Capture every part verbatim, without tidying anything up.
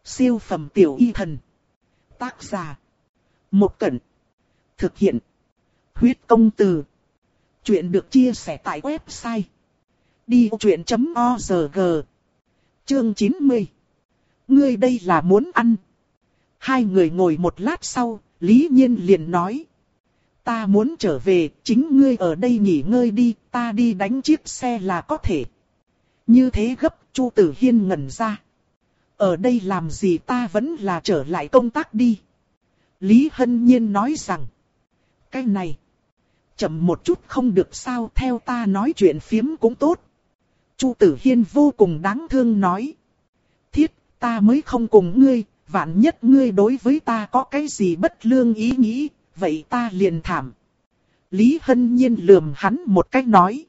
Siêu phẩm tiểu y thần. Tác giả. Một Cẩn. Thực hiện. Huyết công từ. Chuyện được chia sẻ tại website đi vô chuyện chấm org. Chương chín mươi. Ngươi đây là muốn ăn. Hai người ngồi một lát sau, Lý Nhiên liền nói. Ta muốn trở về, chính ngươi ở đây nghỉ ngơi đi, ta đi đánh chiếc xe là có thể. Như thế gấp, Chu Tử Hiên ngẩn ra. Ở đây làm gì, ta vẫn là trở lại công tác đi. Lý Hân Nhiên nói rằng. Cái này. Chậm một chút không được sao, theo ta nói chuyện phiếm cũng tốt. Chu Tử Hiên vô cùng đáng thương nói. Thiết, ta mới không cùng ngươi, vạn nhất ngươi đối với ta có cái gì bất lương ý nghĩ, vậy ta liền thảm. Lý Hân Nhiên lườm hắn một cách nói.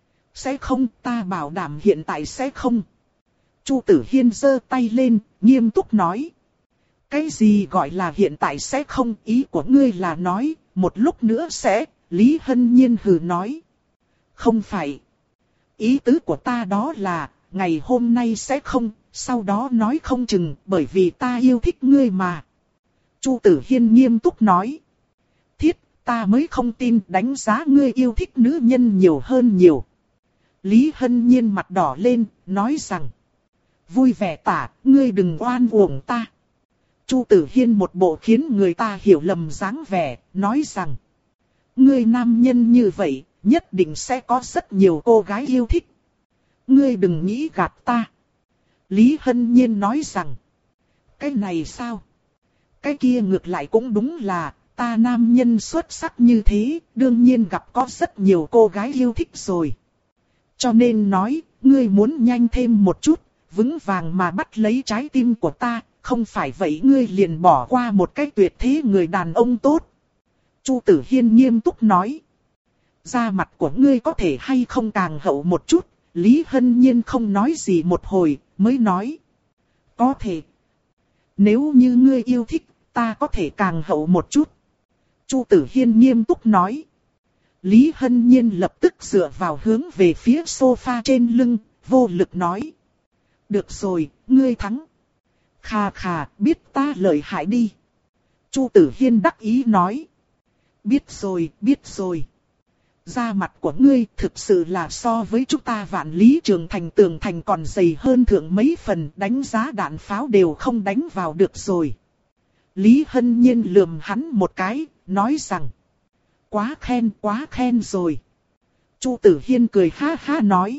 Sẽ không, ta bảo đảm hiện tại sẽ không. Chu Tử Hiên giơ tay lên, nghiêm túc nói. Cái gì gọi là hiện tại sẽ không, ý của ngươi là nói, một lúc nữa sẽ, Lý Hân Nhiên hừ nói. Không phải. Ý tứ của ta đó là, ngày hôm nay sẽ không, sau đó nói không chừng, bởi vì ta yêu thích ngươi mà. Chu Tử Hiên nghiêm túc nói. Thiết, ta mới không tin, đánh giá ngươi yêu thích nữ nhân nhiều hơn nhiều. Lý Hân Nhiên mặt đỏ lên, nói rằng. Vui vẻ tả, ngươi đừng oan uổng ta. Chu Tử Hiên một bộ khiến người ta hiểu lầm dáng vẻ, nói rằng. Ngươi nam nhân như vậy, nhất định sẽ có rất nhiều cô gái yêu thích. Ngươi đừng nghĩ gạt ta. Lý Hân Nhiên nói rằng. Cái này sao? Cái kia ngược lại cũng đúng là, ta nam nhân xuất sắc như thế, đương nhiên gặp có rất nhiều cô gái yêu thích rồi. Cho nên nói, ngươi muốn nhanh thêm một chút, vững vàng mà bắt lấy trái tim của ta, không phải vậy ngươi liền bỏ qua một cái tuyệt thế người đàn ông tốt. Chu Tử Hiên nghiêm túc nói. Da mặt của ngươi có thể hay không càng hậu một chút, Lý Hân Nhiên không nói gì một hồi, mới nói. Có thể. Nếu như ngươi yêu thích, ta có thể càng hậu một chút. Chu Tử Hiên nghiêm túc nói. Lý Hân Nhiên lập tức dựa vào hướng về phía sofa trên lưng, vô lực nói. Được rồi, ngươi thắng. Khà khà, biết ta lợi hại đi. Chu Tử Hiên đắc ý nói. Biết rồi, biết rồi. Da mặt của ngươi thực sự là so với chúng ta Vạn Lý Trường Thành tường thành còn dày hơn thượng mấy phần, đánh giá đạn pháo đều không đánh vào được rồi. Lý Hân Nhiên lườm hắn một cái, nói rằng. Quá khen, quá khen rồi. Chu Tử Hiên cười ha ha nói.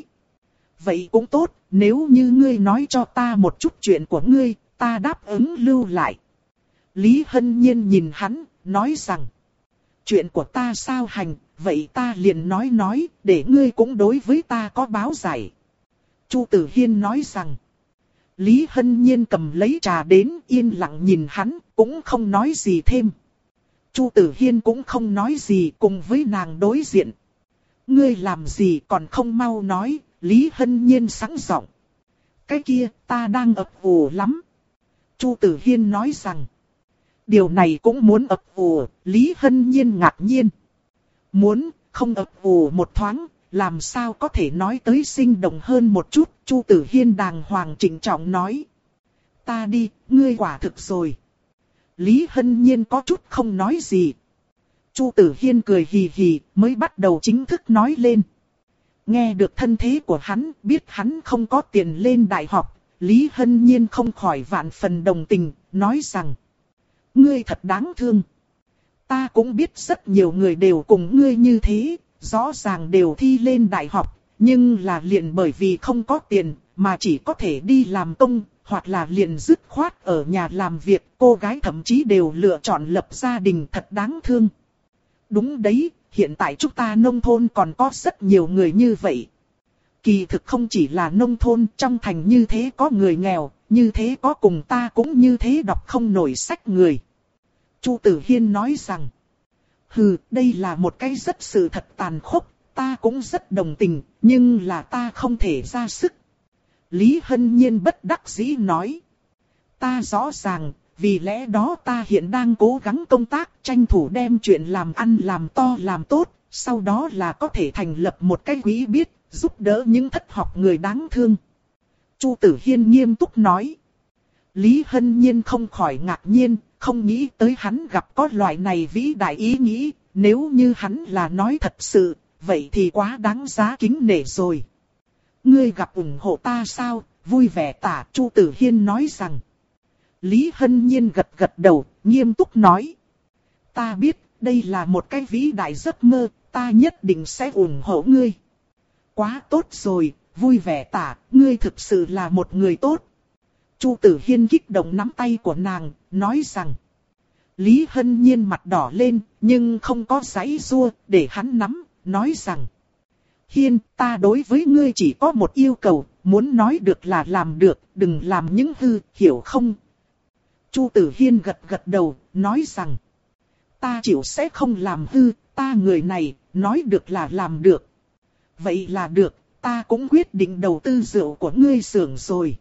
Vậy cũng tốt, nếu như ngươi nói cho ta một chút chuyện của ngươi, ta đáp ứng lưu lại. Lý Hân Nhiên nhìn hắn, nói rằng. Chuyện của ta sao hành, vậy ta liền nói nói, để ngươi cũng đối với ta có báo giải. Chu Tử Hiên nói rằng. Lý Hân Nhiên cầm lấy trà đến, yên lặng nhìn hắn, cũng không nói gì thêm. Chu Tử Hiên cũng không nói gì, cùng với nàng đối diện. Ngươi làm gì còn không mau nói, Lý Hân Nhiên sẵn giọng. Cái kia, ta đang ấp ủ lắm. Chu Tử Hiên nói rằng. Điều này cũng muốn ấp ủ, Lý Hân Nhiên ngạc nhiên. Muốn, không ấp ủ một thoáng, làm sao có thể nói tới sinh động hơn một chút, Chu Tử Hiên đàng hoàng trịnh trọng nói. Ta đi, ngươi quả thực rồi. Lý Hân Nhiên có chút không nói gì. Chu Tử Hiên cười hì hì, mới bắt đầu chính thức nói lên. Nghe được thân thế của hắn, biết hắn không có tiền lên đại học, Lý Hân Nhiên không khỏi vạn phần đồng tình, nói rằng. Ngươi thật đáng thương. Ta cũng biết rất nhiều người đều cùng ngươi như thế, rõ ràng đều thi lên đại học, nhưng là liền bởi vì không có tiền, mà chỉ có thể đi làm công, hoặc là liền dứt khoát ở nhà làm việc, cô gái thậm chí đều lựa chọn lập gia đình, thật đáng thương. Đúng đấy, hiện tại chúng ta nông thôn còn có rất nhiều người như vậy. Kỳ thực không chỉ là nông thôn, trong thành như thế có người nghèo, như thế có cùng ta cũng như thế đọc không nổi sách người. Chu Tử Hiên nói rằng, hừ, đây là một cái rất sự thật tàn khốc, ta cũng rất đồng tình, nhưng là ta không thể ra sức. Lý Hân Nhiên bất đắc dĩ nói, ta rõ ràng, vì lẽ đó ta hiện đang cố gắng công tác, tranh thủ đem chuyện làm ăn làm to làm tốt, sau đó là có thể thành lập một cái quỹ biết, giúp đỡ những thất học người đáng thương. Chu Tử Hiên nghiêm túc nói. Lý Hân Nhiên không khỏi ngạc nhiên, không nghĩ tới hắn gặp có loại này vĩ đại ý nghĩ, nếu như hắn là nói thật sự, vậy thì quá đáng giá kính nể rồi. Ngươi gặp ủng hộ ta sao? Vui vẻ tả, Chu Tử Hiên nói rằng. Lý Hân Nhiên gật gật đầu, nghiêm túc nói. Ta biết, đây là một cái vĩ đại giấc mơ, ta nhất định sẽ ủng hộ ngươi. Quá tốt rồi, vui vẻ tả, ngươi thực sự là một người tốt. Chu Tử Hiên kích động nắm tay của nàng, nói rằng. Lý Hân Nhiên mặt đỏ lên, nhưng không có giãy giụa, để hắn nắm, nói rằng. Hiên, ta đối với ngươi chỉ có một yêu cầu, muốn nói được là làm được, đừng làm những hư, hiểu không? Chu Tử Hiên gật gật đầu, nói rằng. Ta chịu sẽ không làm hư, ta người này, nói được là làm được. Vậy là được, ta cũng quyết định đầu tư rượu của ngươi xưởng rồi.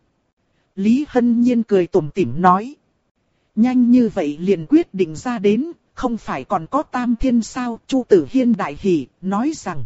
Lý Hân Nhiên cười tủm tỉm nói. Nhanh như vậy liền quyết định ra đến, không phải còn có Tam Thiên sao? Chu Tử Hiên đại hỉ, nói rằng.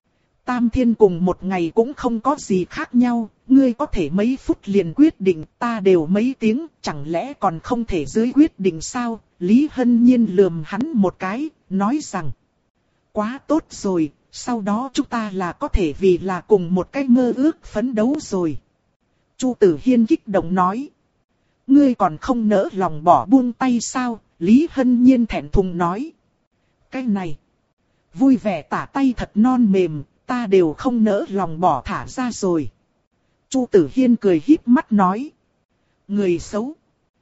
Tam Thiên cùng một ngày cũng không có gì khác nhau, ngươi có thể mấy phút liền quyết định, ta đều mấy tiếng, chẳng lẽ còn không thể dưới quyết định sao? Lý Hân Nhiên lườm hắn một cái, nói rằng. Quá tốt rồi, sau đó chúng ta là có thể vì là cùng một cái mơ ước phấn đấu rồi. Chu Tử Hiên kích động nói. Ngươi còn không nỡ lòng bỏ buông tay sao? Lý Hân Nhiên thẹn thùng nói. Cái này, vui vẻ tả tay thật non mềm, ta đều không nỡ lòng bỏ thả ra rồi. Chu Tử Hiên cười híp mắt nói. Người xấu.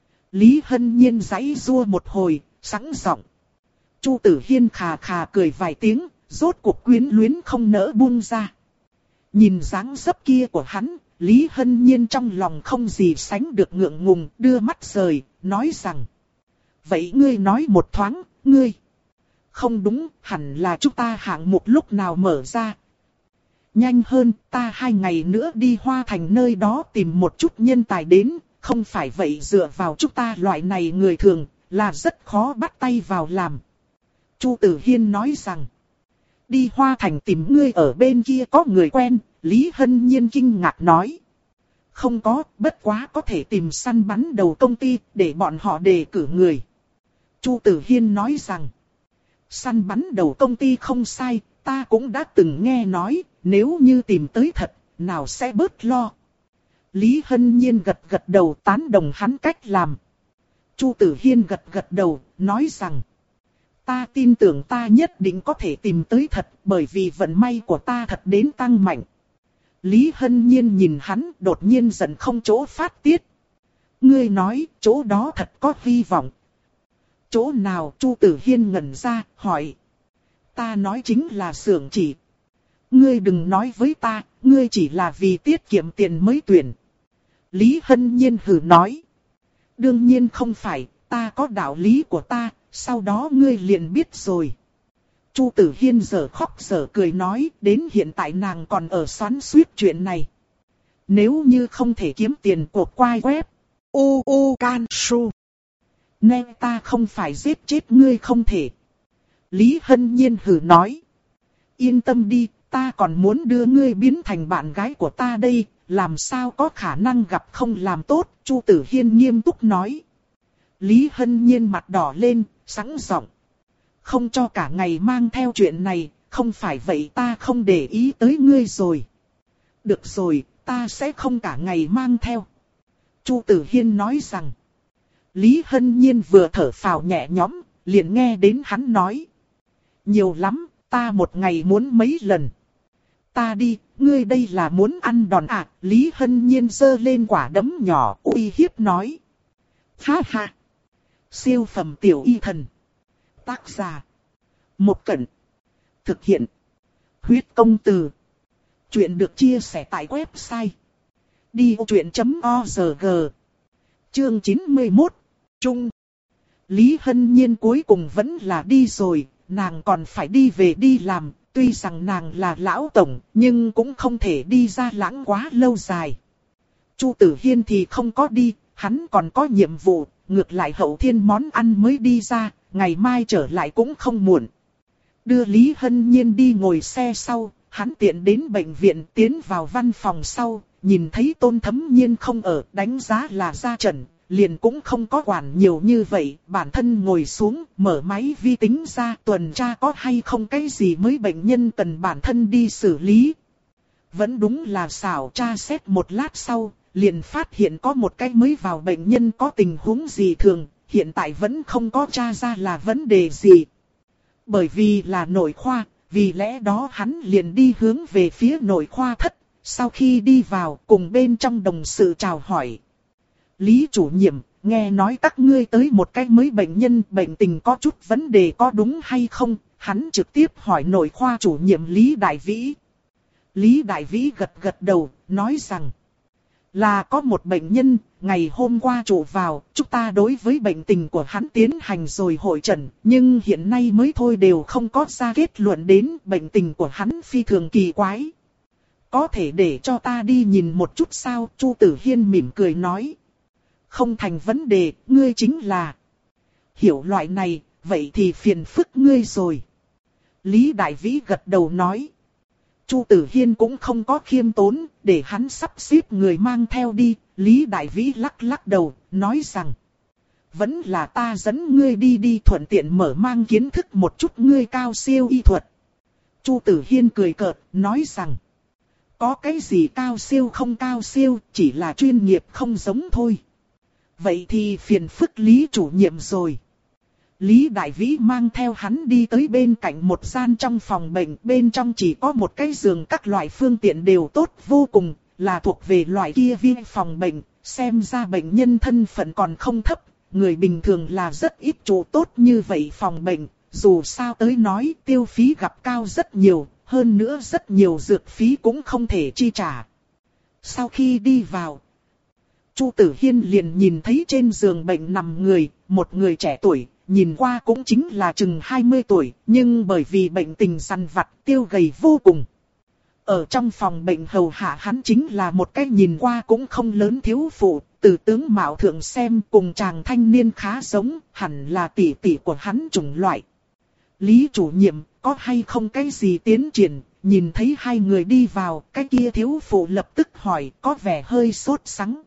Lý Hân Nhiên giãy giụa một hồi, sẵn giọng. Chu Tử Hiên khà khà cười vài tiếng, rốt cuộc quyến luyến không nỡ buông ra. Nhìn dáng dấp kia của hắn, Lý Hân Nhiên trong lòng không gì sánh được ngượng ngùng, đưa mắt rời, nói rằng. Vậy ngươi nói một thoáng, ngươi. Không đúng, hẳn là chúng ta hạng mục lúc nào mở ra. Nhanh hơn, ta hai ngày nữa đi Hoa Thành nơi đó tìm một chút nhân tài đến, không phải vậy dựa vào chúng ta loại này người thường, là rất khó bắt tay vào làm. Chu Tử Hiên nói rằng. Đi Hoa Thành tìm ngươi ở bên kia có người quen, Lý Hân Nhiên kinh ngạc nói. Không có, bất quá có thể tìm săn bắn đầu công ty, để bọn họ đề cử người. Chu Tử Hiên nói rằng. Săn bắn đầu công ty không sai, ta cũng đã từng nghe nói, nếu như tìm tới thật, nào sẽ bớt lo. Lý Hân Nhiên gật gật đầu tán đồng hắn cách làm. Chu Tử Hiên gật gật đầu, nói rằng. Ta tin tưởng ta nhất định có thể tìm tới thật, bởi vì vận may của ta thật đến tăng mạnh. Lý Hân Nhiên nhìn hắn đột nhiên giận không chỗ phát tiết. Ngươi nói, chỗ đó thật có hy vọng. Chỗ nào? Chu Tử Hiên ngẩn ra, hỏi. Ta nói chính là xưởng chỉ. Ngươi đừng nói với ta, ngươi chỉ là vì tiết kiệm tiền mới tuyển. Lý Hân Nhiên hừ nói. Đương nhiên không phải, ta có đạo lý của ta, sau đó ngươi liền biết rồi. Chu Tử Hiên giờ khóc giờ cười nói, đến hiện tại nàng còn ở xoắn xuýt chuyện này. Nếu như không thể kiếm tiền của quai web, u u can su. Nên ta không phải giết chết ngươi không thể. Lý Hân Nhiên hừ nói. Yên tâm đi, ta còn muốn đưa ngươi biến thành bạn gái của ta đây, làm sao có khả năng gặp không làm tốt, Chu Tử Hiên nghiêm túc nói. Lý Hân Nhiên mặt đỏ lên, sẵn giọng. Không cho cả ngày mang theo chuyện này, không phải vậy ta không để ý tới ngươi rồi. Được rồi, ta sẽ không cả ngày mang theo. Chu Tử Hiên nói rằng. Lý Hân Nhiên vừa thở phào nhẹ nhõm, liền nghe đến hắn nói. Nhiều lắm, ta một ngày muốn mấy lần. Ta đi, ngươi đây là muốn ăn đòn à? Lý Hân Nhiên giơ lên quả đấm nhỏ uy hiếp nói. Ha ha! Siêu phẩm tiểu y thần. Tác giả. Một Cẩn. Thực hiện. Huyết công từ. Chuyện được chia sẻ tại website. đi ô chuyện chấm org. Chương chín mươi mốt. Trung. Lý Hân Nhiên cuối cùng vẫn là đi rồi, nàng còn phải đi về đi làm. Tuy rằng nàng là lão tổng, nhưng cũng không thể đi ra lãng quá lâu dài. Chu Tử Hiên thì không có đi, hắn còn có nhiệm vụ, ngược lại hậu thiên món ăn mới đi ra, ngày mai trở lại cũng không muộn. Đưa Lý Hân Nhiên đi ngồi xe sau, hắn tiện đến bệnh viện tiến vào văn phòng sau, nhìn thấy Tôn Thấm Nhiên không ở, đánh giá là ra trận, liền cũng không có quản nhiều như vậy, bản thân ngồi xuống, mở máy vi tính ra tuần tra có hay không cái gì mới bệnh nhân cần bản thân đi xử lý. Vẫn đúng là xảo tra xét một lát sau, liền phát hiện có một cái mới vào bệnh nhân có tình huống gì thường, hiện tại vẫn không có tra ra là vấn đề gì. Bởi vì là nội khoa, vì lẽ đó hắn liền đi hướng về phía nội khoa thất, sau khi đi vào cùng bên trong đồng sự chào hỏi. Lý chủ nhiệm, nghe nói các ngươi tới một cái mới bệnh nhân, bệnh tình có chút vấn đề có đúng hay không? Hắn trực tiếp hỏi nội khoa chủ nhiệm Lý Đại Vĩ. Lý Đại Vĩ gật gật đầu, nói rằng là có một bệnh nhân, ngày hôm qua trụ vào, chúng ta đối với bệnh tình của hắn tiến hành rồi hội chẩn, nhưng hiện nay mới thôi đều không có ra kết luận đến bệnh tình của hắn phi thường kỳ quái. Có thể để cho ta đi nhìn một chút sao? Chu Tử Hiên mỉm cười nói. Không thành vấn đề, ngươi chính là hiểu loại này, vậy thì phiền phức ngươi rồi. Lý Đại Vĩ gật đầu nói. Chu Tử Hiên cũng không có khiêm tốn, để hắn sắp xếp người mang theo đi. Lý Đại Vĩ lắc lắc đầu, nói rằng vẫn là ta dẫn ngươi đi đi, thuận tiện mở mang kiến thức một chút ngươi cao siêu y thuật. Chu Tử Hiên cười cợt, nói rằng có cái gì cao siêu không cao siêu, chỉ là chuyên nghiệp không giống thôi. Vậy thì phiền phức Lý chủ nhiệm rồi. Lý Đại Vĩ mang theo hắn đi tới bên cạnh một gian trong phòng bệnh, bên trong chỉ có một cái giường, các loại phương tiện đều tốt vô cùng, là thuộc về loại kia viên phòng bệnh, xem ra bệnh nhân thân phận còn không thấp, người bình thường là rất ít chỗ tốt như vậy phòng bệnh, dù sao tới nói tiêu phí gặp cao rất nhiều, hơn nữa rất nhiều dược phí cũng không thể chi trả. Sau khi đi vào, Chu Tử Hiên liền nhìn thấy trên giường bệnh nằm người, một người trẻ tuổi, nhìn qua cũng chính là chừng hai mươi tuổi, nhưng bởi vì bệnh tình săn vặt tiêu gầy vô cùng. Ở trong phòng bệnh hầu hạ hắn chính là một cái nhìn qua cũng không lớn thiếu phụ, từ tướng mạo thượng xem cùng chàng thanh niên khá giống, hẳn là tỷ tỷ của hắn chủng loại. Lý chủ nhiệm, có hay không cái gì tiến triển? Nhìn thấy hai người đi vào, cái kia thiếu phụ lập tức hỏi, có vẻ hơi sốt sắng.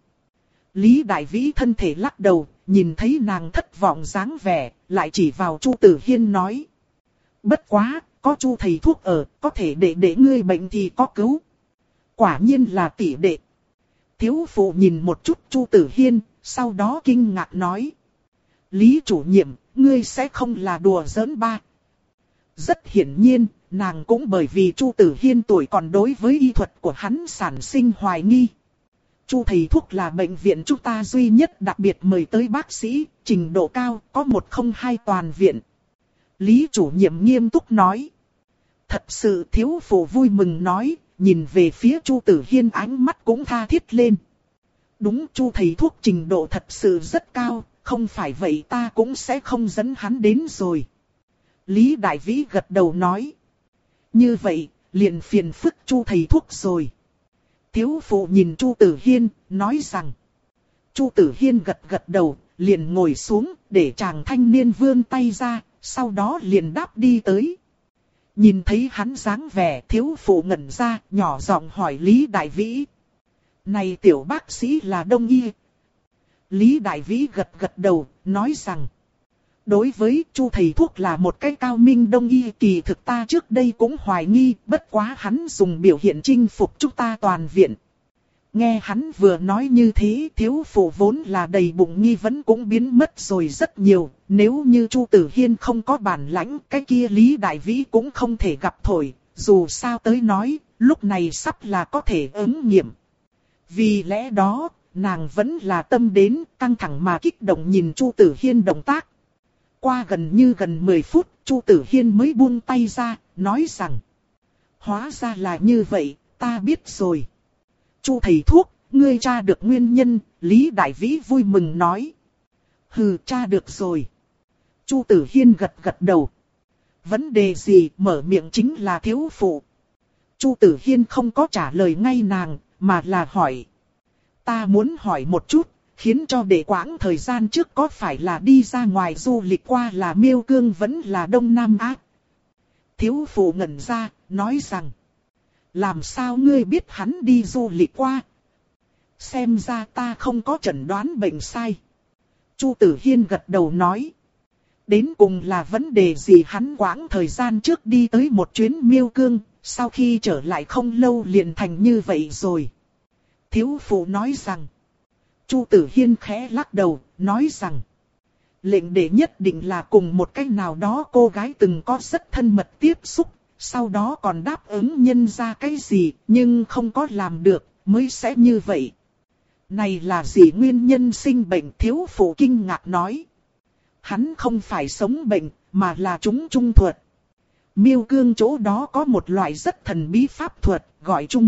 Lý Đại Vĩ thân thể lắc đầu, nhìn thấy nàng thất vọng dáng vẻ, lại chỉ vào Chu Tử Hiên nói. Bất quá, có Chu thầy thuốc ở, có thể để để ngươi bệnh thì có cứu. Quả nhiên là tỷ đệ. Thiếu phụ nhìn một chút Chu Tử Hiên, sau đó kinh ngạc nói. Lý chủ nhiệm, ngươi sẽ không là đùa giỡn ba. Rất hiển nhiên, nàng cũng bởi vì Chu Tử Hiên tuổi còn đối với y thuật của hắn sản sinh hoài nghi. Chu thầy thuốc là bệnh viện chúng ta duy nhất đặc biệt mời tới bác sĩ, trình độ cao, có một không hai toàn viện. Lý chủ nhiệm nghiêm túc nói. Thật sự thiếu phụ vui mừng nói, nhìn về phía Chu Tử Hiên ánh mắt cũng tha thiết lên. Đúng, Chu thầy thuốc trình độ thật sự rất cao, không phải vậy ta cũng sẽ không dẫn hắn đến rồi. Lý Đại Vĩ gật đầu nói. Như vậy, liền phiền phức Chu thầy thuốc rồi. Thiếu phụ nhìn Chu Tử Hiên, nói rằng. Chu Tử Hiên gật gật đầu, liền ngồi xuống, để chàng thanh niên vươn tay ra, sau đó liền đáp đi tới. Nhìn thấy hắn dáng vẻ, thiếu phụ ngẩn ra, nhỏ giọng hỏi Lý Đại Vĩ. Này tiểu bác sĩ là đông y. Lý Đại Vĩ gật gật đầu, nói rằng. Đối với Chu thầy thuốc là một cái cao minh đông y, kỳ thực ta trước đây cũng hoài nghi, bất quá hắn dùng biểu hiện chinh phục chúng ta toàn viện. Nghe hắn vừa nói như thế, thiếu phụ vốn là đầy bụng nghi vấn cũng biến mất rồi rất nhiều, nếu như Chu Tử Hiên không có bản lãnh, cái kia Lý Đại Vĩ cũng không thể gặp thổi, dù sao tới nói, lúc này sắp là có thể ứng nghiệm. Vì lẽ đó, nàng vẫn là tâm đến, căng thẳng mà kích động nhìn Chu Tử Hiên động tác. Qua gần như gần mười phút, Chu Tử Hiên mới buông tay ra, nói rằng. Hóa ra là như vậy, ta biết rồi. Chu thầy thuốc, ngươi tra được nguyên nhân, Lý Đại Vĩ vui mừng nói. Hừ, tra được rồi. Chu Tử Hiên gật gật đầu. Vấn đề gì, mở miệng chính là thiếu phụ. Chu Tử Hiên không có trả lời ngay nàng, mà là hỏi. Ta muốn hỏi một chút. Khiến cho để quãng thời gian trước có phải là đi ra ngoài du lịch qua là Miêu Cương vẫn là Đông Nam Á? Thiếu phụ ngẩn ra, nói rằng. Làm sao ngươi biết hắn đi du lịch qua? Xem ra ta không có chẩn đoán bệnh sai. Chu Tử Hiên gật đầu nói. Đến cùng là vấn đề gì? Hắn quãng thời gian trước đi tới một chuyến Miêu Cương, sau khi trở lại không lâu liền thành như vậy rồi. Thiếu phụ nói rằng. Chu Tử Hiên khẽ lắc đầu, nói rằng. Lệnh đệ nhất định là cùng một cách nào đó cô gái từng có rất thân mật tiếp xúc, sau đó còn đáp ứng nhân ra cái gì, nhưng không có làm được, mới sẽ như vậy. Này là gì nguyên nhân sinh bệnh? Thiếu phụ kinh ngạc nói. Hắn không phải sống bệnh, mà là trúng trung thuật. Miêu Cương chỗ đó có một loại rất thần bí pháp thuật, gọi trung.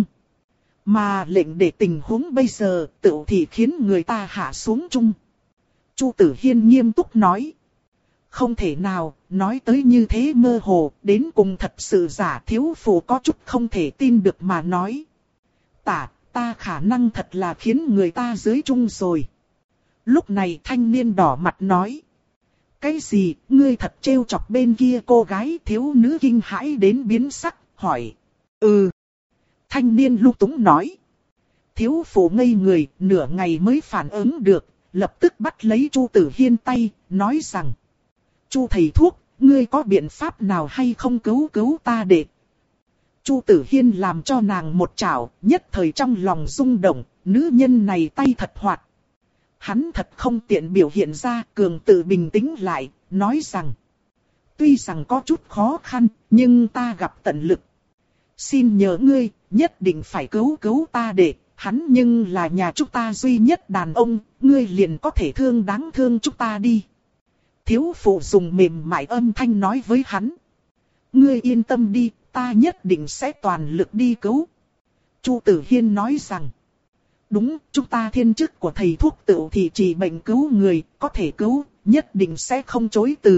Mà lệnh để tình huống bây giờ, tự thì khiến người ta hạ xuống trung. Chu Tử Hiên nghiêm túc nói. Không thể nào, nói tới như thế mơ hồ, đến cùng thật sự giả. Thiếu phụ có chút không thể tin được mà nói. Tả, ta khả năng thật là khiến người ta dưới trung rồi. Lúc này thanh niên đỏ mặt nói. Cái gì, ngươi thật trêu chọc bên kia cô gái? Thiếu nữ kinh hãi đến biến sắc, hỏi. Ừ. Thanh niên lung túng nói. Thiếu phụ ngây người, nửa ngày mới phản ứng được, lập tức bắt lấy Chu Tử Hiên tay, nói rằng. Chu thầy thuốc, ngươi có biện pháp nào hay không cứu cứu ta đệ? Chu Tử Hiên làm cho nàng một chảo, nhất thời trong lòng rung động, nữ nhân này tay thật hoạt. Hắn thật không tiện biểu hiện ra, cường tự bình tĩnh lại, nói rằng. Tuy rằng có chút khó khăn, nhưng ta gặp tận lực. Xin nhờ ngươi, nhất định phải cứu cứu ta đệ, hắn nhưng là nhà chúng ta duy nhất đàn ông, ngươi liền có thể thương đáng thương chúng ta đi. Thiếu phụ dùng mềm mại âm thanh nói với hắn. Ngươi yên tâm đi, ta nhất định sẽ toàn lực đi cứu. Chu Tử Hiên nói rằng. Đúng, chúng ta thiên chức của thầy thuốc tự thì trị bệnh cứu người, có thể cứu, nhất định sẽ không chối từ.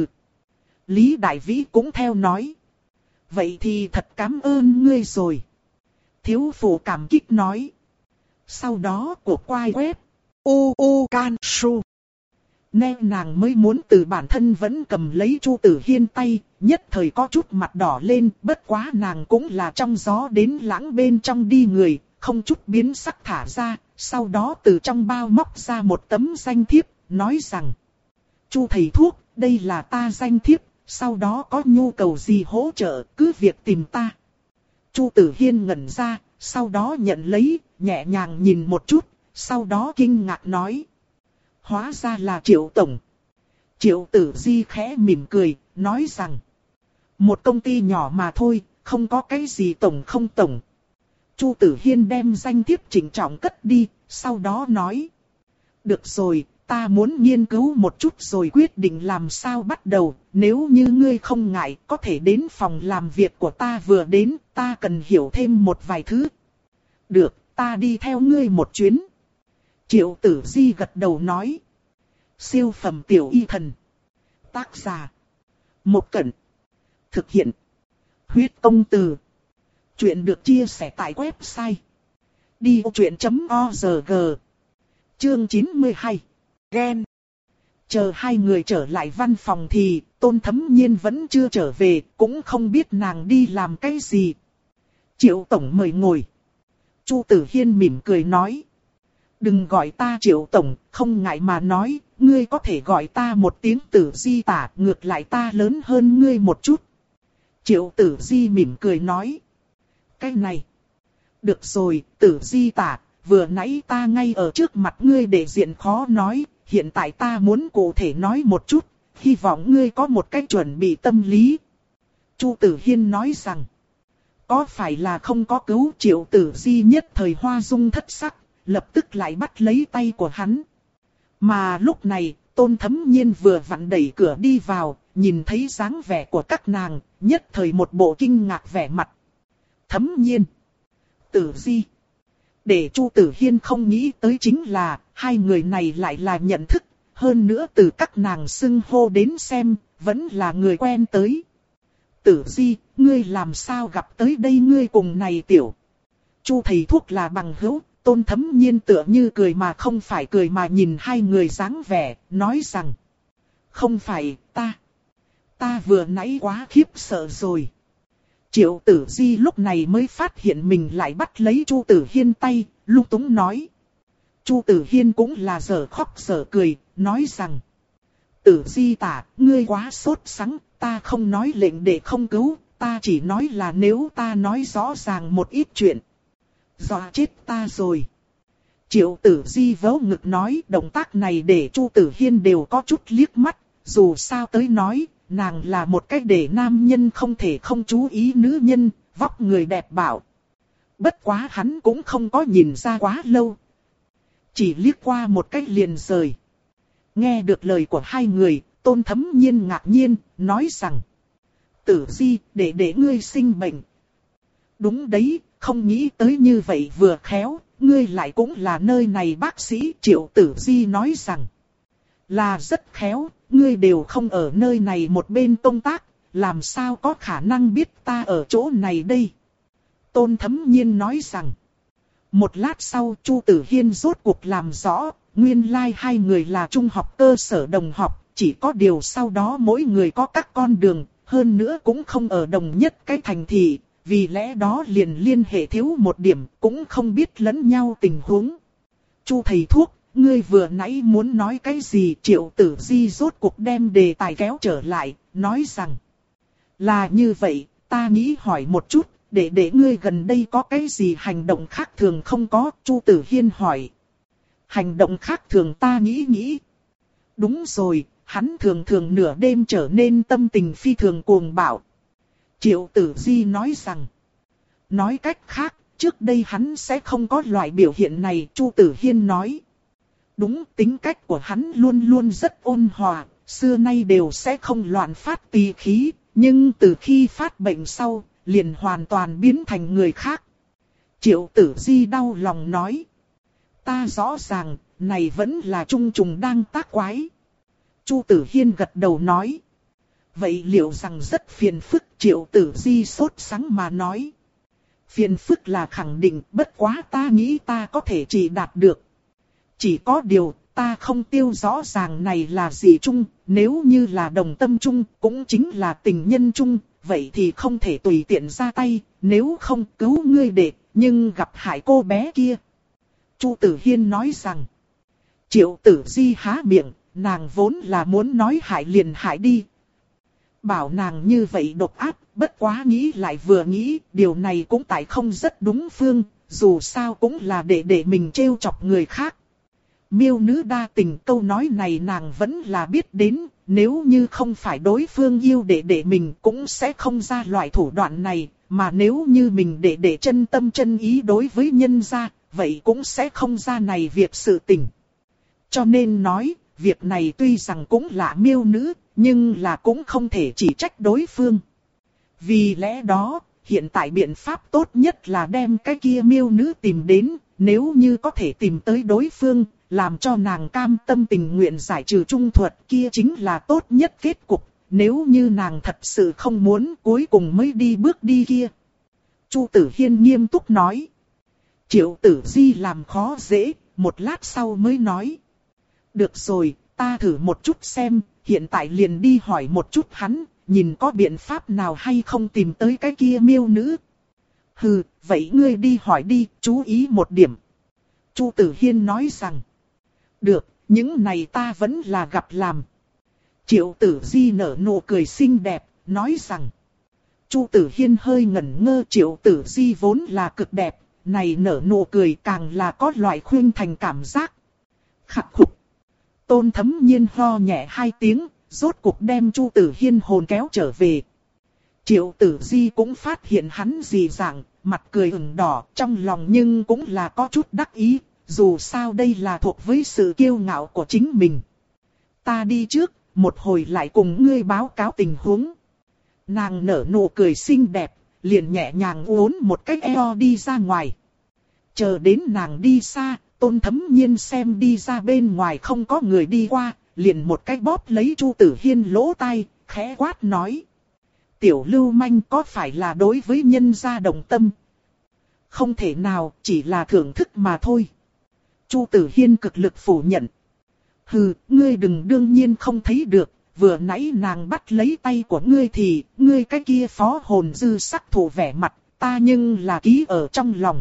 Lý Đại Vĩ cũng theo nói. Vậy thì thật cảm ơn ngươi rồi. Thiếu phụ cảm kích nói. Sau đó của quai web. U U Can Su. Nè nàng mới muốn từ bản thân vẫn cầm lấy Chu Tử Hiên tay, nhất thời có chút mặt đỏ lên, bất quá nàng cũng là trong gió đến lãng bên trong đi người, không chút biến sắc thả ra, sau đó từ trong bao móc ra một tấm danh thiếp, nói rằng. Chu thầy thuốc, đây là ta danh thiếp, sau đó có nhu cầu gì hỗ trợ, cứ việc tìm ta. Chu Tử Hiên ngẩn ra, sau đó nhận lấy, nhẹ nhàng nhìn một chút, sau đó kinh ngạc nói. Hóa ra là Triệu Tổng. Triệu Tử Di khẽ mỉm cười, nói rằng. Một công ty nhỏ mà thôi, không có cái gì tổng không tổng. Chu Tử Hiên đem danh thiếp chỉnh trọng cất đi, sau đó nói. Được rồi, ta muốn nghiên cứu một chút rồi quyết định làm sao bắt đầu. Nếu như ngươi không ngại, có thể đến phòng làm việc của ta vừa đến, ta cần hiểu thêm một vài thứ. Được, ta đi theo ngươi một chuyến. Triệu Tử Di gật đầu nói. Siêu phẩm tiểu y thần. Tác giả. Một Cẩn. Thực hiện. Huyết công từ. Chuyện được chia sẻ tại website. đi ô chuyện chấm org. Chương chín mươi hai. Ghen. Chờ hai người trở lại văn phòng thì Tôn Thấm Nhiên vẫn chưa trở về, cũng không biết nàng đi làm cái gì. Triệu Tổng mời ngồi. Chu Tử Hiên mỉm cười nói. Đừng gọi ta Triệu Tổng, không ngại mà nói, ngươi có thể gọi ta một tiếng Tử Di tả, ngược lại ta lớn hơn ngươi một chút. Triệu Tử Di mỉm cười nói. Cái này. Được rồi, Tử Di tả, vừa nãy ta ngay ở trước mặt ngươi để diện khó nói, hiện tại ta muốn cụ thể nói một chút, hy vọng ngươi có một cách chuẩn bị tâm lý. Chu Tử Hiên nói rằng. Có phải là không có cứu? Triệu Tử Di nhất thời hoa dung thất sắc, lập tức lại bắt lấy tay của hắn. Mà lúc này, Tôn Thấm Nhiên vừa vặn đẩy cửa đi vào, nhìn thấy dáng vẻ của các nàng, nhất thời một bộ kinh ngạc vẻ mặt. Thấm Nhiên. Tử Di. Để Chu Tử Hiên không nghĩ tới chính là, hai người này lại là nhận thức, hơn nữa từ các nàng xưng hô đến xem, vẫn là người quen tới. Tử Di, ngươi làm sao gặp tới đây? Ngươi cùng này tiểu Chu thầy thuốc là bằng hữu. Tôn Thấm Nhiên tựa như cười mà không phải cười mà nhìn hai người dáng vẻ, nói rằng. Không phải, ta. Ta vừa nãy quá khiếp sợ rồi. Triệu Tử Di lúc này mới phát hiện mình lại bắt lấy Chu Tử Hiên tay, lung túng nói. Chu Tử Hiên cũng là giở khóc giở cười, nói rằng. Tử Di tả, ngươi quá sốt sắng, ta không nói lệnh để không cứu, ta chỉ nói là nếu ta nói rõ ràng một ít chuyện. Dọa chết ta rồi. Triệu Tử Di vớ ngực nói, động tác này để Chu Tử Hiên đều có chút liếc mắt, dù sao tới nói, nàng là một cách để nam nhân không thể không chú ý nữ nhân, vóc người đẹp bảo. Bất quá hắn cũng không có nhìn ra quá lâu. Chỉ liếc qua một cách liền rời. Nghe được lời của hai người, Tôn Thấm Nhiên ngạc nhiên, nói rằng: Tử Di, để để ngươi sinh bệnh. Đúng đấy, không nghĩ tới như vậy vừa khéo, ngươi lại cũng là nơi này bác sĩ. Triệu Tử Di nói rằng: Là rất khéo, ngươi đều không ở nơi này một bên công tác, làm sao có khả năng biết ta ở chỗ này đây. Tôn Thấm Nhiên nói rằng. Một lát sau Chu Tử Hiên rốt cuộc làm rõ, nguyên lai like hai người là trung học cơ sở đồng học, chỉ có điều sau đó mỗi người có các con đường, hơn nữa cũng không ở đồng nhất cái thành thị, vì lẽ đó liền liên hệ thiếu một điểm, cũng không biết lẫn nhau tình huống. Chu thầy thuốc, ngươi vừa nãy muốn nói cái gì? Triệu Tử Di rốt cuộc đem đề tài kéo trở lại, nói rằng. Là như vậy, ta nghĩ hỏi một chút, để để ngươi gần đây có cái gì hành động khác thường không có? Chu Tử Hiên hỏi. Hành động khác thường ta nghĩ nghĩ. Đúng rồi, hắn thường thường nửa đêm trở nên tâm tình phi thường cuồng bạo. Triệu Tử Di nói rằng. Nói cách khác, trước đây hắn sẽ không có loại biểu hiện này. Chu Tử Hiên nói. Đúng, tính cách của hắn luôn luôn rất ôn hòa, xưa nay đều sẽ không loạn phát tỳ khí, nhưng từ khi phát bệnh sau, liền hoàn toàn biến thành người khác. Triệu Tử Di đau lòng nói. Ta rõ ràng, này vẫn là trung trùng đang tác quái. Chu Tử Hiên gật đầu nói. Vậy liệu rằng rất phiền phức? Triệu Tử Di sốt sắng mà nói. Phiền phức là khẳng định, bất quá ta nghĩ ta có thể chỉ đạt được. Chỉ có điều, ta không tiêu rõ ràng này là gì chung, nếu như là đồng tâm chung, cũng chính là tình nhân chung, vậy thì không thể tùy tiện ra tay, nếu không cứu ngươi đệ, nhưng gặp hại cô bé kia. Chu Tử Hiên nói rằng, Triệu Tử Di há miệng, nàng vốn là muốn nói hại liền hại đi. Bảo nàng như vậy độc ác, bất quá nghĩ lại vừa nghĩ, điều này cũng tại không rất đúng phương, dù sao cũng là để để mình trêu chọc người khác. Miêu nữ đa tình, câu nói này nàng vẫn là biết đến, nếu như không phải đối phương yêu để để mình cũng sẽ không ra loại thủ đoạn này, mà nếu như mình để để chân tâm chân ý đối với nhân gia, vậy cũng sẽ không ra này việc sự tình. Cho nên nói, việc này tuy rằng cũng là miêu nữ, nhưng là cũng không thể chỉ trách đối phương. Vì lẽ đó, hiện tại biện pháp tốt nhất là đem cái kia miêu nữ tìm đến, nếu như có thể tìm tới đối phương, làm cho nàng cam tâm tình nguyện giải trừ trung thuật kia chính là tốt nhất kết cục, nếu như nàng thật sự không muốn cuối cùng mới đi bước đi kia. Chu Tử Hiên nghiêm túc nói. Triệu Tử Di làm khó dễ, một lát sau mới nói. Được rồi, ta thử một chút xem, hiện tại liền đi hỏi một chút hắn, nhìn có biện pháp nào hay không tìm tới cái kia miêu nữ. Hừ, vậy ngươi đi hỏi đi, chú ý một điểm. Chu Tử Hiên nói rằng. Được, những này ta vẫn là gặp làm. Triệu Tử Di nở nụ cười xinh đẹp, nói rằng. Chu Tử Hiên hơi ngẩn ngơ. Triệu Tử Di vốn là cực đẹp, này nở nụ cười càng là có loại khuyên thành cảm giác. Khắc khục. Tôn Thấm Nhiên ho nhẹ hai tiếng, rốt cuộc đem Chu Tử Hiên hồn kéo trở về. Triệu Tử Di cũng phát hiện hắn dị dạng, mặt cười ửng đỏ, trong lòng nhưng cũng là có chút đắc ý. Dù sao đây là thuộc với sự kiêu ngạo của chính mình. Ta đi trước, một hồi lại cùng ngươi báo cáo tình huống. Nàng nở nụ cười xinh đẹp, liền nhẹ nhàng uốn một cái eo đi ra ngoài. Chờ đến nàng đi xa, Tôn Thấm Nhiên xem đi ra bên ngoài không có người đi qua, liền một cái bóp lấy Chu Tử Hiên lỗ tai, khẽ quát nói. Tiểu lưu manh có phải là đối với nhân gia đồng tâm? Không thể nào, chỉ là thưởng thức mà thôi. Chu Tử Hiên cực lực phủ nhận. Hừ, ngươi đừng đương nhiên không thấy được, vừa nãy nàng bắt lấy tay của ngươi thì, ngươi cái kia phó hồn dư sắc thủ vẻ mặt, ta nhưng là ký ở trong lòng.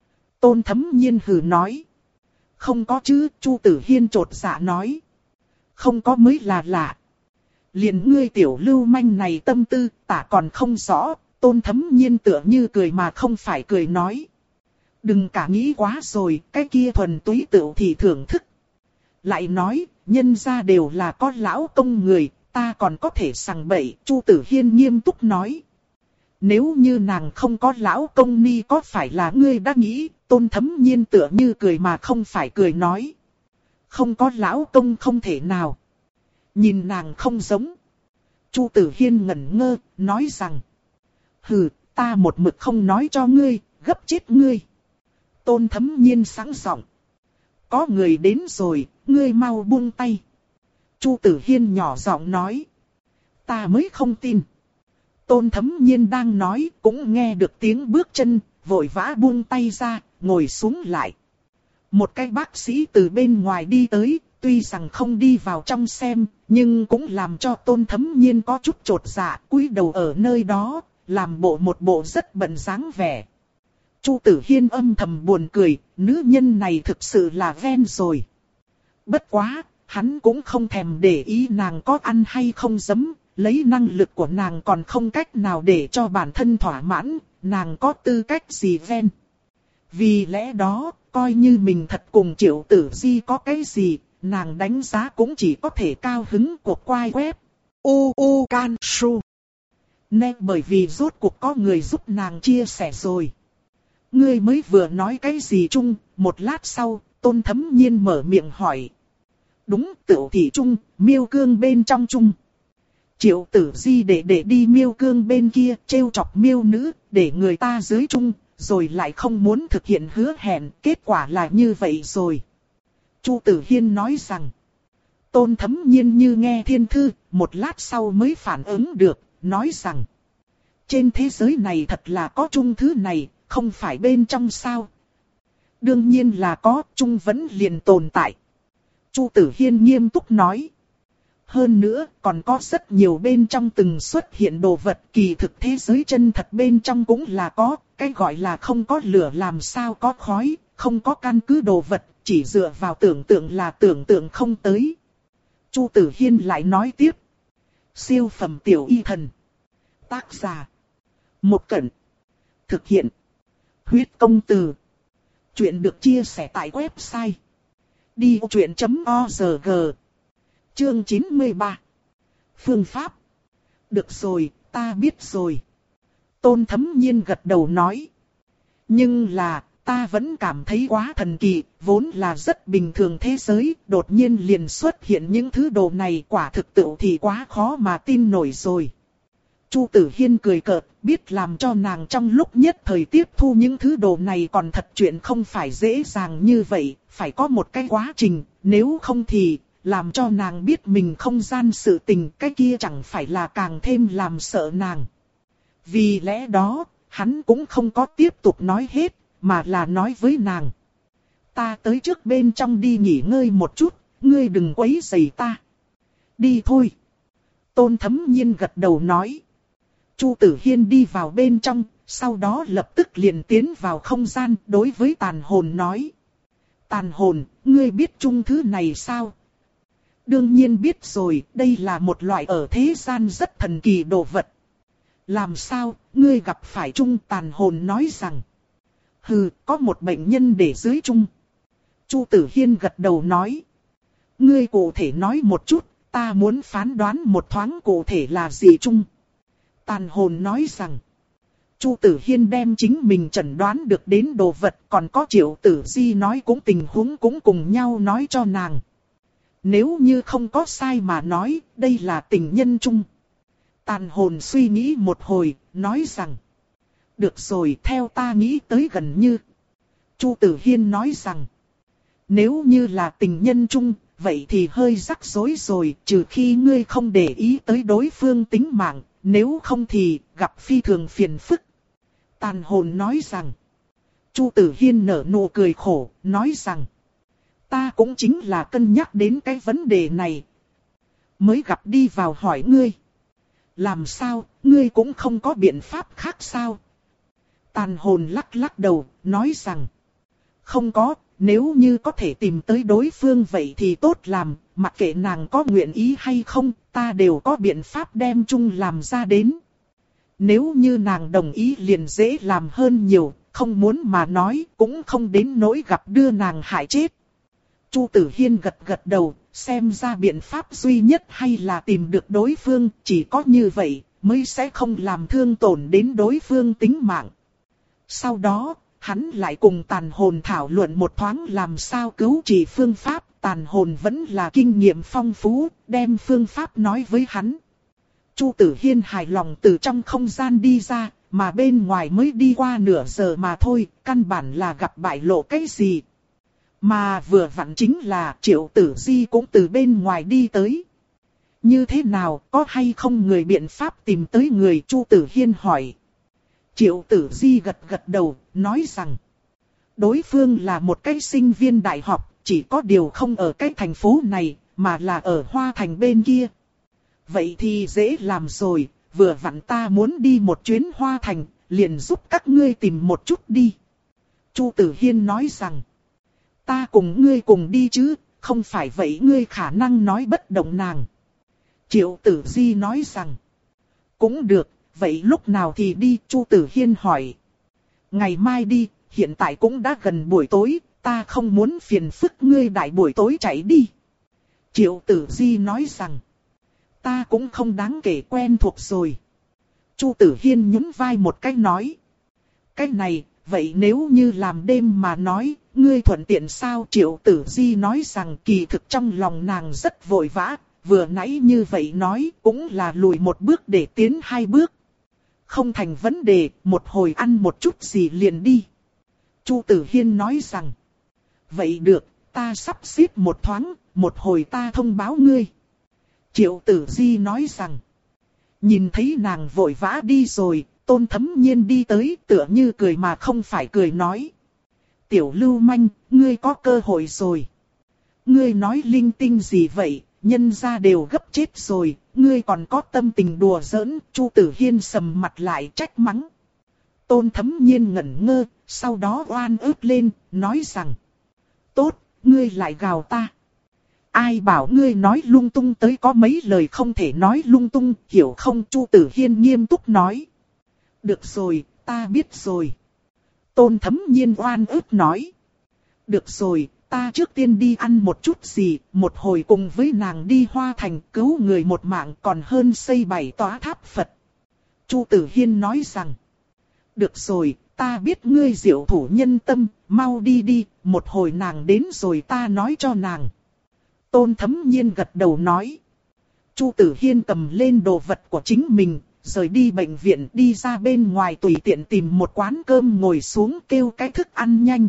Tôn Thấm Nhiên hừ nói. Không có chứ, Chu Tử Hiên trột dạ nói. không có mới là lạ. Liền ngươi tiểu lưu manh này tâm tư, tả còn không rõ, Tôn Thấm Nhiên tựa như cười mà không phải cười nói. Đừng cả nghĩ quá rồi, cái kia thuần túy tựu thì thưởng thức. Lại nói, nhân gia đều là có lão công người, ta còn có thể sằng bậy, Chu Tử Hiên nghiêm túc nói. Nếu như nàng không có lão công ni có phải là ngươi đã nghĩ, Tôn Thấm Nhiên tựa như cười mà không phải cười nói. Không có lão công không thể nào. Nhìn nàng không giống. Chu Tử Hiên ngẩn ngơ, nói rằng. Hừ, ta một mực không nói cho ngươi, gấp chết ngươi. Tôn Thấm Nhiên sáng giọng. Có người đến rồi, ngươi mau buông tay. Chu Tử Hiên nhỏ giọng nói. Ta mới không tin. Tôn Thấm Nhiên đang nói, cũng nghe được tiếng bước chân, vội vã buông tay ra, ngồi xuống lại. Một cái bác sĩ từ bên ngoài đi tới, tuy rằng không đi vào trong xem, nhưng cũng làm cho Tôn Thấm Nhiên có chút chột dạ, cúi đầu ở nơi đó, làm bộ một bộ rất bận dáng vẻ. Chu Tử Hiên âm thầm buồn cười, nữ nhân này thực sự là ven rồi. Bất quá, hắn cũng không thèm để ý nàng có ăn hay không dấm, lấy năng lực của nàng còn không cách nào để cho bản thân thỏa mãn, nàng có tư cách gì ven. Vì lẽ đó, coi như mình thật cùng Triệu Tử Di có cái gì, nàng đánh giá cũng chỉ có thể cao hứng cuộc quay web. U U Can Su. Nên bởi vì rốt cuộc có người giúp nàng chia sẻ rồi. Ngươi mới vừa nói cái gì chung, một lát sau, Tôn Thấm Nhiên mở miệng hỏi. Đúng, Tửu Thị Trung, Miêu Cương bên trong Trung. Triệu Tử Di để để đi Miêu Cương bên kia, trêu chọc miêu nữ, để người ta dưới Trung, rồi lại không muốn thực hiện hứa hẹn, kết quả là như vậy rồi. Chu Tử Hiên nói rằng. Tôn Thấm Nhiên như nghe thiên thư, một lát sau mới phản ứng được, nói rằng. Trên thế giới này thật là có Trung thứ này, không phải bên trong sao? Đương nhiên là có, Trung vẫn liền tồn tại. Chu Tử Hiên nghiêm túc nói. Hơn nữa, còn có rất nhiều bên trong từng xuất hiện đồ vật, kỳ thực thế giới chân thật bên trong cũng là có, cái gọi là không có lửa làm sao có khói, không có căn cứ đồ vật, chỉ dựa vào tưởng tượng là tưởng tượng không tới. Chu Tử Hiên lại nói tiếp. Siêu phẩm tiểu y thần. Tác giả. Một Cẩn. Thực hiện. Huyết công từ. Chuyện được chia sẻ tại website. đi vô chuyện chấm org. Chương chín mươi ba. Phương pháp. Được rồi, ta biết rồi. Tôn Thấm Nhiên gật đầu nói. Nhưng là, ta vẫn cảm thấy quá thần kỳ, vốn là rất bình thường thế giới, đột nhiên liền xuất hiện những thứ đồ này, quả thực tự thì quá khó mà tin nổi rồi. Chu Tử Hiên cười cợt, biết làm cho nàng trong lúc nhất thời tiếp thu những thứ đồ này còn thật chuyện không phải dễ dàng như vậy, phải có một cái quá trình, nếu không thì, làm cho nàng biết mình không gian sự tình, cái kia chẳng phải là càng thêm làm sợ nàng. Vì lẽ đó, hắn cũng không có tiếp tục nói hết, mà là nói với nàng. Ta tới trước bên trong đi nghỉ ngơi một chút, ngươi đừng quấy rầy ta. Đi thôi. Tôn Thấm Nhiên gật đầu nói. Chu Tử Hiên đi vào bên trong, sau đó lập tức liền tiến vào không gian, đối với tàn hồn nói. Tàn hồn, ngươi biết chung thứ này sao? Đương nhiên biết rồi, đây là một loại ở thế gian rất thần kỳ đồ vật. Làm sao, ngươi gặp phải chung? Tàn hồn nói rằng. Hừ, có một bệnh nhân để dưới chung. Chu Tử Hiên gật đầu nói. Ngươi cụ thể nói một chút, ta muốn phán đoán một thoáng cụ thể là gì chung. Tàn hồn nói rằng. Chu Tử Hiên đem chính mình chẩn đoán được đến đồ vật, còn có Triệu Tử Di nói cũng tình huống cũng cùng nhau nói cho nàng. Nếu như không có sai mà nói, đây là tình nhân chung. Tàn hồn suy nghĩ một hồi, nói rằng. Được rồi, theo ta nghĩ tới gần như. Chu Tử Hiên nói rằng. Nếu như là tình nhân chung, vậy thì hơi rắc rối rồi, trừ khi ngươi không để ý tới đối phương tính mạng, nếu không thì gặp phi thường phiền phức. Tàn hồn nói rằng. Chu Tử Hiên nở nụ cười khổ, nói rằng. Ta cũng chính là cân nhắc đến cái vấn đề này. Mới gặp đi vào hỏi ngươi. Làm sao, ngươi cũng không có biện pháp khác sao? Tàn hồn lắc lắc đầu, nói rằng. Không có, nếu như có thể tìm tới đối phương vậy thì tốt làm, mặc kệ nàng có nguyện ý hay không, ta đều có biện pháp đem chung làm ra đến. Nếu như nàng đồng ý liền dễ làm hơn nhiều, không muốn mà nói cũng không đến nỗi gặp đưa nàng hại chết. Chu Tử Hiên gật gật đầu, xem ra biện pháp duy nhất hay là tìm được đối phương, chỉ có như vậy mới sẽ không làm thương tổn đến đối phương tính mạng. Sau đó, hắn lại cùng tàn hồn thảo luận một thoáng làm sao cứu trị phương pháp, tàn hồn vẫn là kinh nghiệm phong phú, đem phương pháp nói với hắn. Chu Tử Hiên hài lòng từ trong không gian đi ra, mà bên ngoài mới đi qua nửa giờ mà thôi, căn bản là gặp bại lộ cái gì. Mà vừa vặn chính là Triệu Tử Di cũng từ bên ngoài đi tới. Như thế nào, có hay không người biện pháp tìm tới người, Chu Tử Hiên hỏi. Triệu Tử Di gật gật đầu, nói rằng đối phương là một cái sinh viên đại học, chỉ có điều không ở cái thành phố này, mà là ở Hoa Thành bên kia. Vậy thì dễ làm rồi, vừa vặn ta muốn đi một chuyến Hoa Thành, liền giúp các ngươi tìm một chút đi. Chu Tử Hiên nói rằng, ta cùng ngươi cùng đi chứ, không phải vậy ngươi khả năng nói bất động nàng. Triệu Tử Di nói rằng, cũng được, vậy lúc nào thì đi, Chu Tử Hiên hỏi. Ngày mai đi, hiện tại cũng đã gần buổi tối, ta không muốn phiền phức ngươi đại buổi tối chạy đi. Triệu Tử Di nói rằng, ta cũng không đáng kể quen thuộc rồi. Chu Tử Hiên nhún vai một cái nói, cái này, vậy nếu như làm đêm mà nói, ngươi thuận tiện sao? Triệu Tử Di nói rằng kỳ thực trong lòng nàng rất vội vã, vừa nãy như vậy nói cũng là lùi một bước để tiến hai bước. Không thành vấn đề, một hồi ăn một chút gì liền đi. Chu Tử Hiên nói rằng, vậy được, ta sắp xếp một thoáng, một hồi ta thông báo ngươi. Triệu Tử Di nói rằng, nhìn thấy nàng vội vã đi rồi, Tôn Thấm Nhiên đi tới tựa như cười mà không phải cười nói. Tiểu lưu manh, ngươi có cơ hội rồi. Ngươi nói linh tinh gì vậy, nhân gia đều gấp chết rồi, ngươi còn có tâm tình đùa giỡn. Chu Tử Hiên sầm mặt lại trách mắng. Tôn Thấm Nhiên ngẩn ngơ, sau đó oan ức lên, nói rằng, tốt, ngươi lại gào ta. Ai bảo ngươi nói lung tung tới, có mấy lời không thể nói lung tung, hiểu không? Chu Tử Hiên nghiêm túc nói. Được rồi, ta biết rồi. Tôn Thấm Nhiên oan ức nói. Được rồi, ta trước tiên đi ăn một chút gì, một hồi cùng với nàng đi Hoa Thành cứu người một mạng còn hơn xây bảy tòa tháp Phật. Chu Tử Hiên nói rằng, được rồi, ta biết ngươi diệu thủ nhân tâm, mau đi đi, một hồi nàng đến rồi ta nói cho nàng. Tôn Thấm Nhiên gật đầu nói. Chu Tử Hiên cầm lên đồ vật của chính mình, rời đi bệnh viện, đi ra bên ngoài tùy tiện tìm một quán cơm ngồi xuống kêu cái thức ăn nhanh.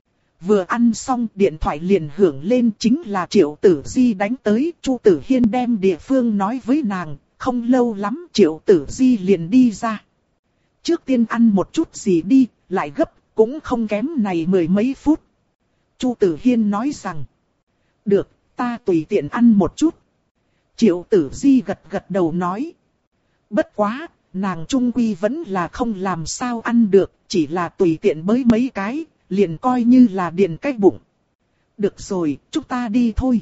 Vừa ăn xong điện thoại liền hưởng lên, chính là Triệu Tử Di đánh tới. Chu Tử Hiên đem địa phương nói với nàng, không lâu lắm Triệu Tử Di liền đi ra. Trước tiên ăn một chút gì đi, lại gấp, cũng không kém này mười mấy phút. Chu Tử Hiên nói rằng, được, ta tùy tiện ăn một chút. Triệu Tử Di gật gật đầu nói, bất quá, nàng trung quy vẫn là không làm sao ăn được, chỉ là tùy tiện bới mấy cái, liền coi như là điền cái bụng. Được rồi, chúng ta đi thôi.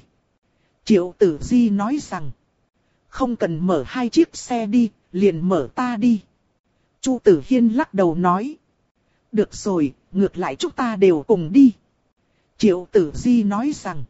Triệu Tử Di nói rằng, không cần mở hai chiếc xe đi, liền mở ta đi. Chu Tử Hiên lắc đầu nói, được rồi, ngược lại chúng ta đều cùng đi. Triệu Tử Di nói rằng,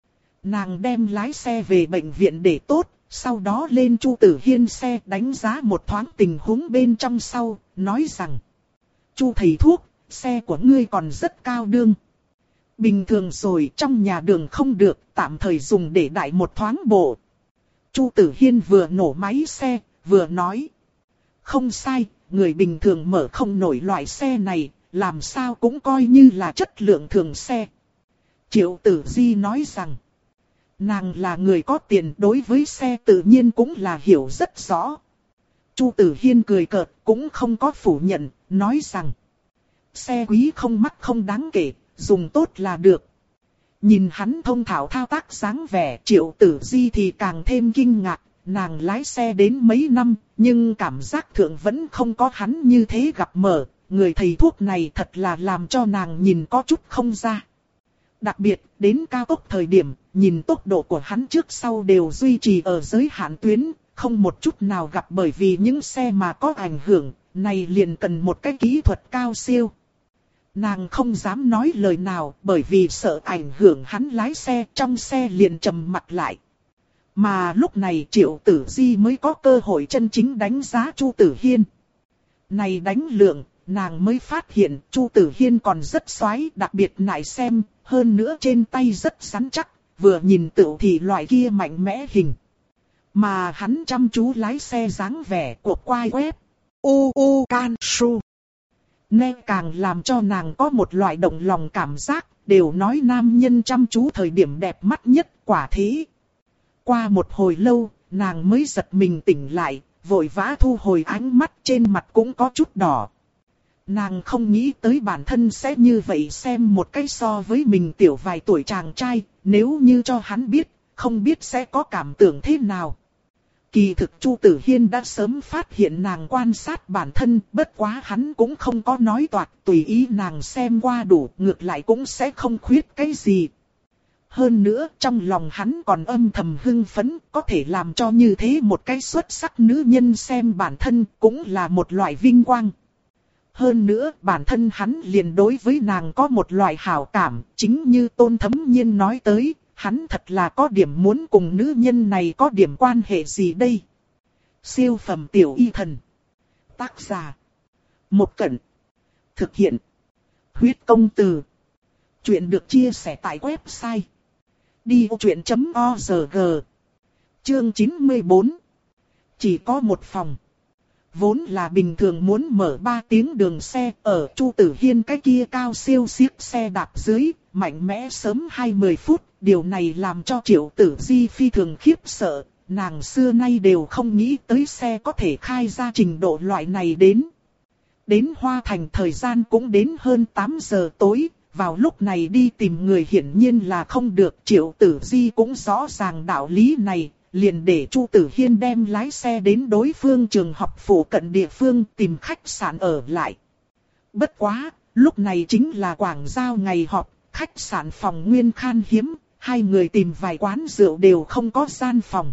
nàng đem lái xe về bệnh viện để tốt, sau đó lên Chu Tử Hiên xe đánh giá một thoáng tình huống bên trong sau, nói rằng, Chu thầy thuốc, xe của ngươi còn rất cao đương. Bình thường rồi, trong nhà đường không được, tạm thời dùng để đại một thoáng bộ. Chu Tử Hiên vừa nổ máy xe, vừa nói, không sai, người bình thường mở không nổi loại xe này, làm sao cũng coi như là chất lượng thường xe. Triệu Tử Di nói rằng, nàng là người có tiền, đối với xe tự nhiên cũng là hiểu rất rõ. Chu Tử Hiên cười cợt, cũng không có phủ nhận, nói rằng, xe quý không mắc không đáng kể, dùng tốt là được. Nhìn hắn thông thạo thao tác dáng vẻ, Triệu Tử Di thì càng thêm kinh ngạc. Nàng lái xe đến mấy năm, nhưng cảm giác thượng vẫn không có hắn như thế gặp mở. Người thầy thuốc này thật là làm cho nàng nhìn có chút không ra. Đặc biệt, đến cao tốc thời điểm, nhìn tốc độ của hắn trước sau đều duy trì ở giới hạn tuyến, không một chút nào gặp bởi vì những xe mà có ảnh hưởng, này liền cần một cái kỹ thuật cao siêu. Nàng không dám nói lời nào bởi vì sợ ảnh hưởng hắn lái xe, trong xe liền trầm mặt lại. Mà lúc này Triệu Tử Di mới có cơ hội chân chính đánh giá Chu Tử Hiên. Này đánh lượng, nàng mới phát hiện Chu Tử Hiên còn rất xoái, đặc biệt nại xem, hơn nữa trên tay rất rắn chắc, vừa nhìn tựu thì loại kia mạnh mẽ hình. Mà hắn chăm chú lái xe dáng vẻ cuộc quai quét. U u can su. Nghe càng làm cho nàng có một loại động lòng cảm giác, đều nói nam nhân chăm chú thời điểm đẹp mắt nhất, quả thế. Qua một hồi lâu, nàng mới giật mình tỉnh lại, vội vã thu hồi ánh mắt, trên mặt cũng có chút đỏ. Nàng không nghĩ tới bản thân sẽ như vậy xem một cái so với mình tiểu vài tuổi chàng trai, nếu như cho hắn biết, không biết sẽ có cảm tưởng thế nào. Kỳ thực Chu Tử Hiên đã sớm phát hiện nàng quan sát bản thân, bất quá hắn cũng không có nói toạc, tùy ý nàng xem qua đủ, ngược lại cũng sẽ không khuyết cái gì. Hơn nữa, trong lòng hắn còn âm thầm hưng phấn, có thể làm cho như thế một cái xuất sắc nữ nhân xem bản thân, cũng là một loại vinh quang. Hơn nữa, bản thân hắn liền đối với nàng có một loại hảo cảm, chính như Tôn Thấm Nhiên nói tới, hắn thật là có điểm muốn cùng nữ nhân này có điểm quan hệ gì đây. Siêu phẩm tiểu y thần. Tác giả. Một Cẩn. Thực hiện. Huyết công từ. Chuyện được chia sẻ tại website. đi ô chuyện chấm org. Chương chín mươi bốn. Chỉ có một phòng. Vốn là bình thường muốn mở ba tiếng đường xe, ở Chu Tử Hiên cái kia cao siêu xiếc xe đạp dưới, mạnh mẽ sớm hai mươi phút, điều này làm cho Triệu Tử Di phi thường khiếp sợ, nàng xưa nay đều không nghĩ tới xe có thể khai ra trình độ loại này đến. Đến Hoa Thành thời gian cũng đến hơn tám giờ tối, vào lúc này đi tìm người hiển nhiên là không được, Triệu Tử Di cũng rõ ràng đạo lý này. Liền để Chu Tử Hiên đem lái xe đến đối phương trường học phụ cận địa phương tìm khách sạn ở lại. Bất quá, lúc này chính là quảng giao ngày họp, khách sạn phòng nguyên khan hiếm, hai người tìm vài quán rượu đều không có gian phòng.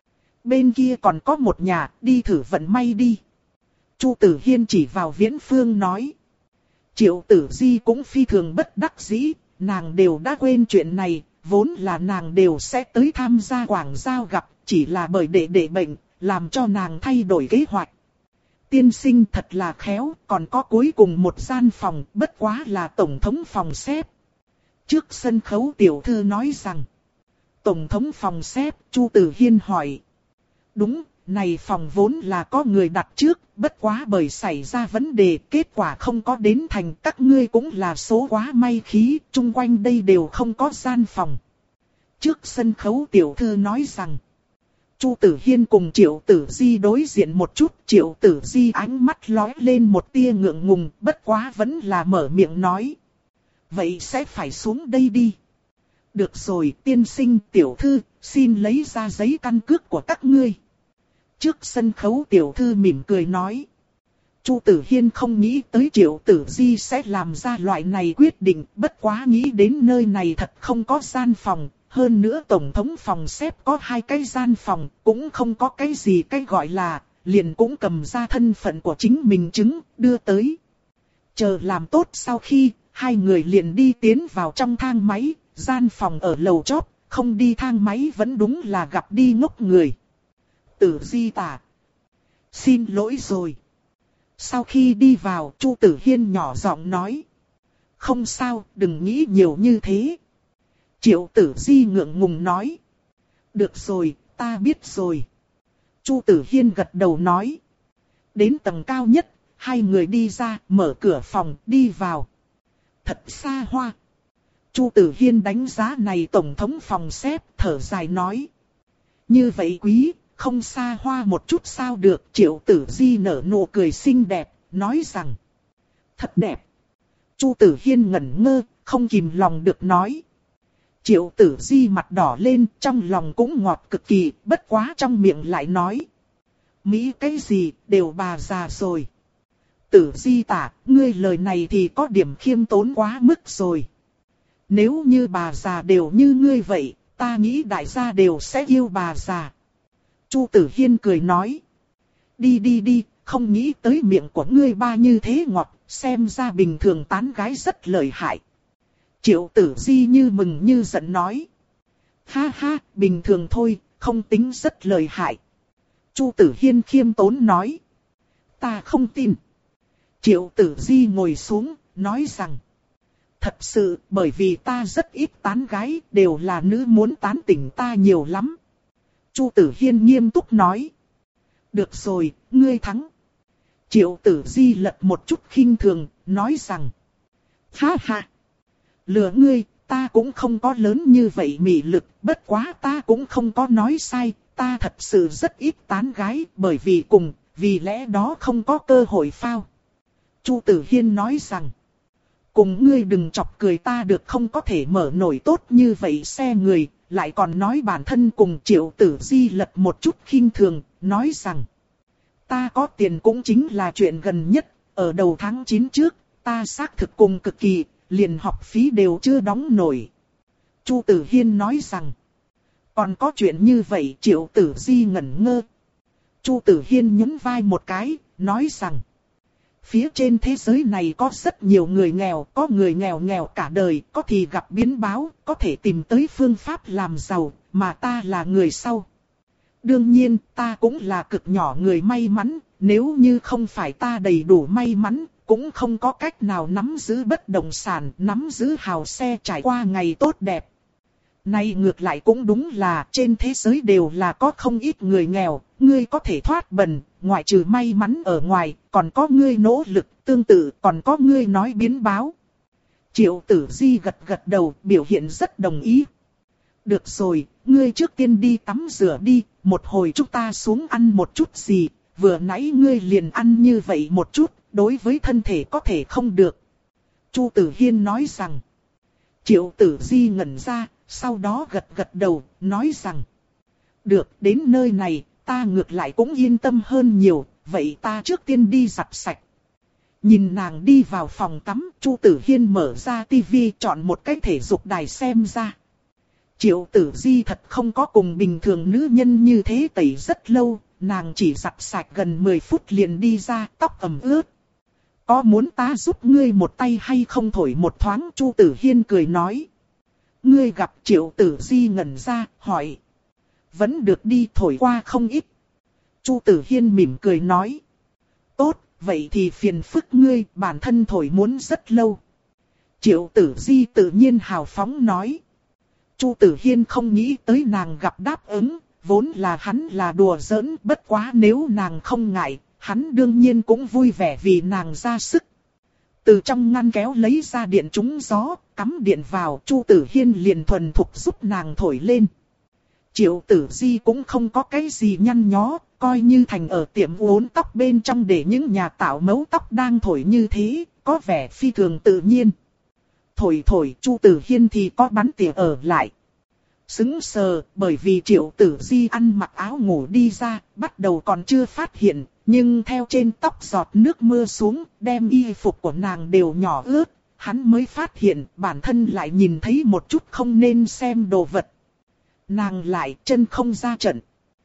Bên kia còn có một nhà, đi thử vận may đi. Chu Tử Hiên chỉ vào Viễn Phương nói. Triệu Tử Di cũng phi thường bất đắc dĩ, nàng đều đã quên chuyện này, vốn là nàng đều sẽ tới tham gia quảng giao gặp. Chỉ là bởi đệ đệ bệnh, làm cho nàng thay đổi kế hoạch. Tiên sinh thật là khéo, còn có cuối cùng một gian phòng, bất quá là tổng thống phòng xếp. Trước sân khấu tiểu thư nói rằng, tổng thống phòng xếp, Chu Tử Hiên hỏi. Đúng, này phòng vốn là có người đặt trước, bất quá bởi xảy ra vấn đề, kết quả không có đến thành, các ngươi cũng là số quá may khí, chung quanh đây đều không có gian phòng. Trước sân khấu tiểu thư nói rằng, Chu Tử Hiên cùng Triệu Tử Di đối diện một chút, Triệu Tử Di ánh mắt lóe lên một tia ngượng ngùng, bất quá vẫn là mở miệng nói. Vậy sẽ phải xuống đây đi. Được rồi, tiên sinh tiểu thư, xin lấy ra giấy căn cước của các ngươi. Trước sân khấu tiểu thư mỉm cười nói. Chu Tử Hiên không nghĩ tới Triệu Tử Di sẽ làm ra loại này quyết định, bất quá nghĩ đến nơi này thật không có gian phòng. Hơn nữa tổng thống phòng xếp có hai cái gian phòng, cũng không có cái gì cái gọi là, liền cũng cầm ra thân phận của chính mình chứng, đưa tới. Chờ làm tốt sau khi, hai người liền đi tiến vào trong thang máy, gian phòng ở lầu chót, không đi thang máy vẫn đúng là gặp đi ngốc người. Tử Di tả. Xin lỗi rồi. Sau khi đi vào, Chu Tử Hiên nhỏ giọng nói. Không sao, đừng nghĩ nhiều như thế. Triệu Tử Di ngượng ngùng nói. Được rồi, ta biết rồi. Chu Tử Hiên gật đầu nói. Đến tầng cao nhất, hai người đi ra, mở cửa phòng, đi vào. Thật xa hoa. Chu Tử Hiên đánh giá này tổng thống phòng xếp, thở dài nói. Như vậy quý, không xa hoa một chút sao được. Triệu Tử Di nở nụ cười xinh đẹp, nói rằng. Thật đẹp. Chu Tử Hiên ngẩn ngơ, không kìm lòng được nói. Triệu Tử Di mặt đỏ lên, trong lòng cũng ngọt cực kỳ, bất quá trong miệng lại nói. Mỹ cái gì, đều bà già rồi. Tử Di tả, ngươi lời này thì có điểm khiêm tốn quá mức rồi. Nếu như bà già đều như ngươi vậy, ta nghĩ đại gia đều sẽ yêu bà già. Chu Tử Hiên cười nói. Đi đi đi, không nghĩ tới miệng của ngươi ba như thế ngọt, xem ra bình thường tán gái rất lợi hại. Triệu Tử Di như mừng như giận nói. Ha ha, bình thường thôi, không tính rất lợi hại. Chu Tử Hiên khiêm tốn nói. Ta không tin. Triệu Tử Di ngồi xuống, nói rằng. Thật sự, bởi vì ta rất ít tán gái, đều là nữ muốn tán tỉnh ta nhiều lắm. Chu Tử Hiên nghiêm túc nói. Được rồi, ngươi thắng. Triệu Tử Di lật một chút khinh thường, nói rằng. Ha ha. Lừa ngươi, ta cũng không có lớn như vậy mị lực, bất quá ta cũng không có nói sai, ta thật sự rất ít tán gái, bởi vì cùng, vì lẽ đó không có cơ hội phao. Chu Tử Hiên nói rằng. Cùng ngươi đừng chọc cười ta được không có thể mở nổi tốt như vậy xe người, lại còn nói bản thân cùng Triệu Tử Di lật một chút khinh thường, nói rằng. Ta có tiền cũng chính là chuyện gần nhất, ở đầu tháng chín trước, ta xác thực cùng cực kỳ, liền học phí đều chưa đóng nổi. Chu Tử Hiên nói rằng. Còn có chuyện như vậy Triệu Tử Di ngẩn ngơ. Chu Tử Hiên nhún vai một cái, nói rằng. Phía trên thế giới này có rất nhiều người nghèo, có người nghèo nghèo cả đời, có thì gặp biến báo, có thể tìm tới phương pháp làm giàu, mà ta là người sau. Đương nhiên, ta cũng là cực nhỏ người may mắn, nếu như không phải ta đầy đủ may mắn, cũng không có cách nào nắm giữ bất động sản, nắm giữ hào xe trải qua ngày tốt đẹp. Này ngược lại cũng đúng là trên thế giới đều là có không ít người nghèo, ngươi có thể thoát bần, ngoại trừ may mắn ở ngoài, còn có ngươi nỗ lực, tương tự còn có ngươi nói biến báo. Triệu Tử Di gật gật đầu, biểu hiện rất đồng ý. Được rồi, ngươi trước tiên đi tắm rửa đi, một hồi chúng ta xuống ăn một chút gì, vừa nãy ngươi liền ăn như vậy một chút, đối với thân thể có thể không được. Chu Tử Hiên nói rằng. Triệu Tử Di ngẩn ra, sau đó gật gật đầu, nói rằng. Được, đến nơi này, ta ngược lại cũng yên tâm hơn nhiều, vậy ta trước tiên đi giặt sạch. Nhìn nàng đi vào phòng tắm, Chu Tử Hiên mở ra tivi chọn một cái thể dục đài xem ra. Triệu Tử Di thật không có cùng bình thường nữ nhân như thế tẩy rất lâu, nàng chỉ giặt sạch gần mười phút liền đi ra, tóc ẩm ướt. Có muốn ta giúp ngươi một tay hay không thổi một thoáng? Chu Tử Hiên cười nói. Ngươi gặp Triệu Tử Di ngẩn ra, hỏi. Vẫn được đi, thổi qua không ít. Chu Tử Hiên mỉm cười nói. Tốt, vậy thì phiền phức ngươi, bản thân thổi muốn rất lâu. Triệu Tử Di tự nhiên hào phóng nói. Chu Tử Hiên không nghĩ tới nàng gặp đáp ứng, vốn là hắn là đùa giỡn, bất quá nếu nàng không ngại, hắn đương nhiên cũng vui vẻ vì nàng ra sức. Từ trong ngăn kéo lấy ra điện trúng gió, cắm điện vào, Chu Tử Hiên liền thuần thục giúp nàng thổi lên. Triệu Tử Di cũng không có cái gì nhăn nhó, coi như thành ở tiệm uốn tóc bên trong để những nhà tạo mẫu tóc đang thổi như thế, có vẻ phi thường tự nhiên. Thổi thổi, Chu Tử Hiên thì có bắn tỉa ở lại. Sững sờ, bởi vì Triệu Tử Di ăn mặc áo ngủ đi ra, bắt đầu còn chưa phát hiện, nhưng theo trên tóc giọt nước mưa xuống, đem y phục của nàng đều nhỏ ướt, hắn mới phát hiện bản thân lại nhìn thấy một chút không nên xem đồ vật. Nàng lại chân không ra trận.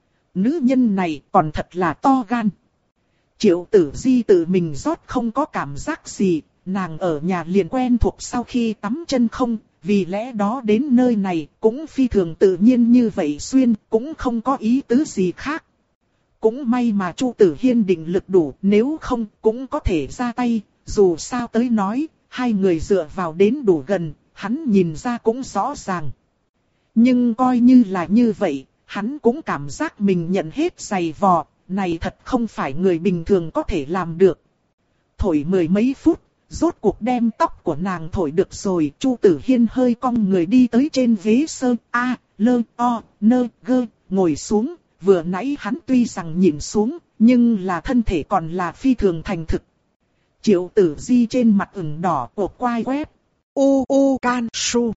Nữ nhân này còn thật là to gan. Triệu Tử Di tự mình rót không có cảm giác gì, nàng ở nhà liền quen thuộc sau khi tắm chân không, vì lẽ đó đến nơi này cũng phi thường tự nhiên như vậy xuyên, cũng không có ý tứ gì khác. Cũng may mà Chu Tử Hiên định lực đủ, nếu không cũng có thể ra tay, dù sao tới nói, hai người dựa vào đến đủ gần, hắn nhìn ra cũng rõ ràng. Nhưng coi như là như vậy, hắn cũng cảm giác mình nhận hết giày vò, này thật không phải người bình thường có thể làm được. Thổi mười mấy phút, rốt cuộc đem tóc của nàng thổi được rồi, Chu Tử Hiên hơi cong người đi tới trên ghế sơ, a, lơ, o, nơ, gơ, ngồi xuống, vừa nãy hắn tuy rằng nhìn xuống, nhưng là thân thể còn là phi thường thành thực. Triệu Tử Di trên mặt ửng đỏ, cột quai quét, u u can su.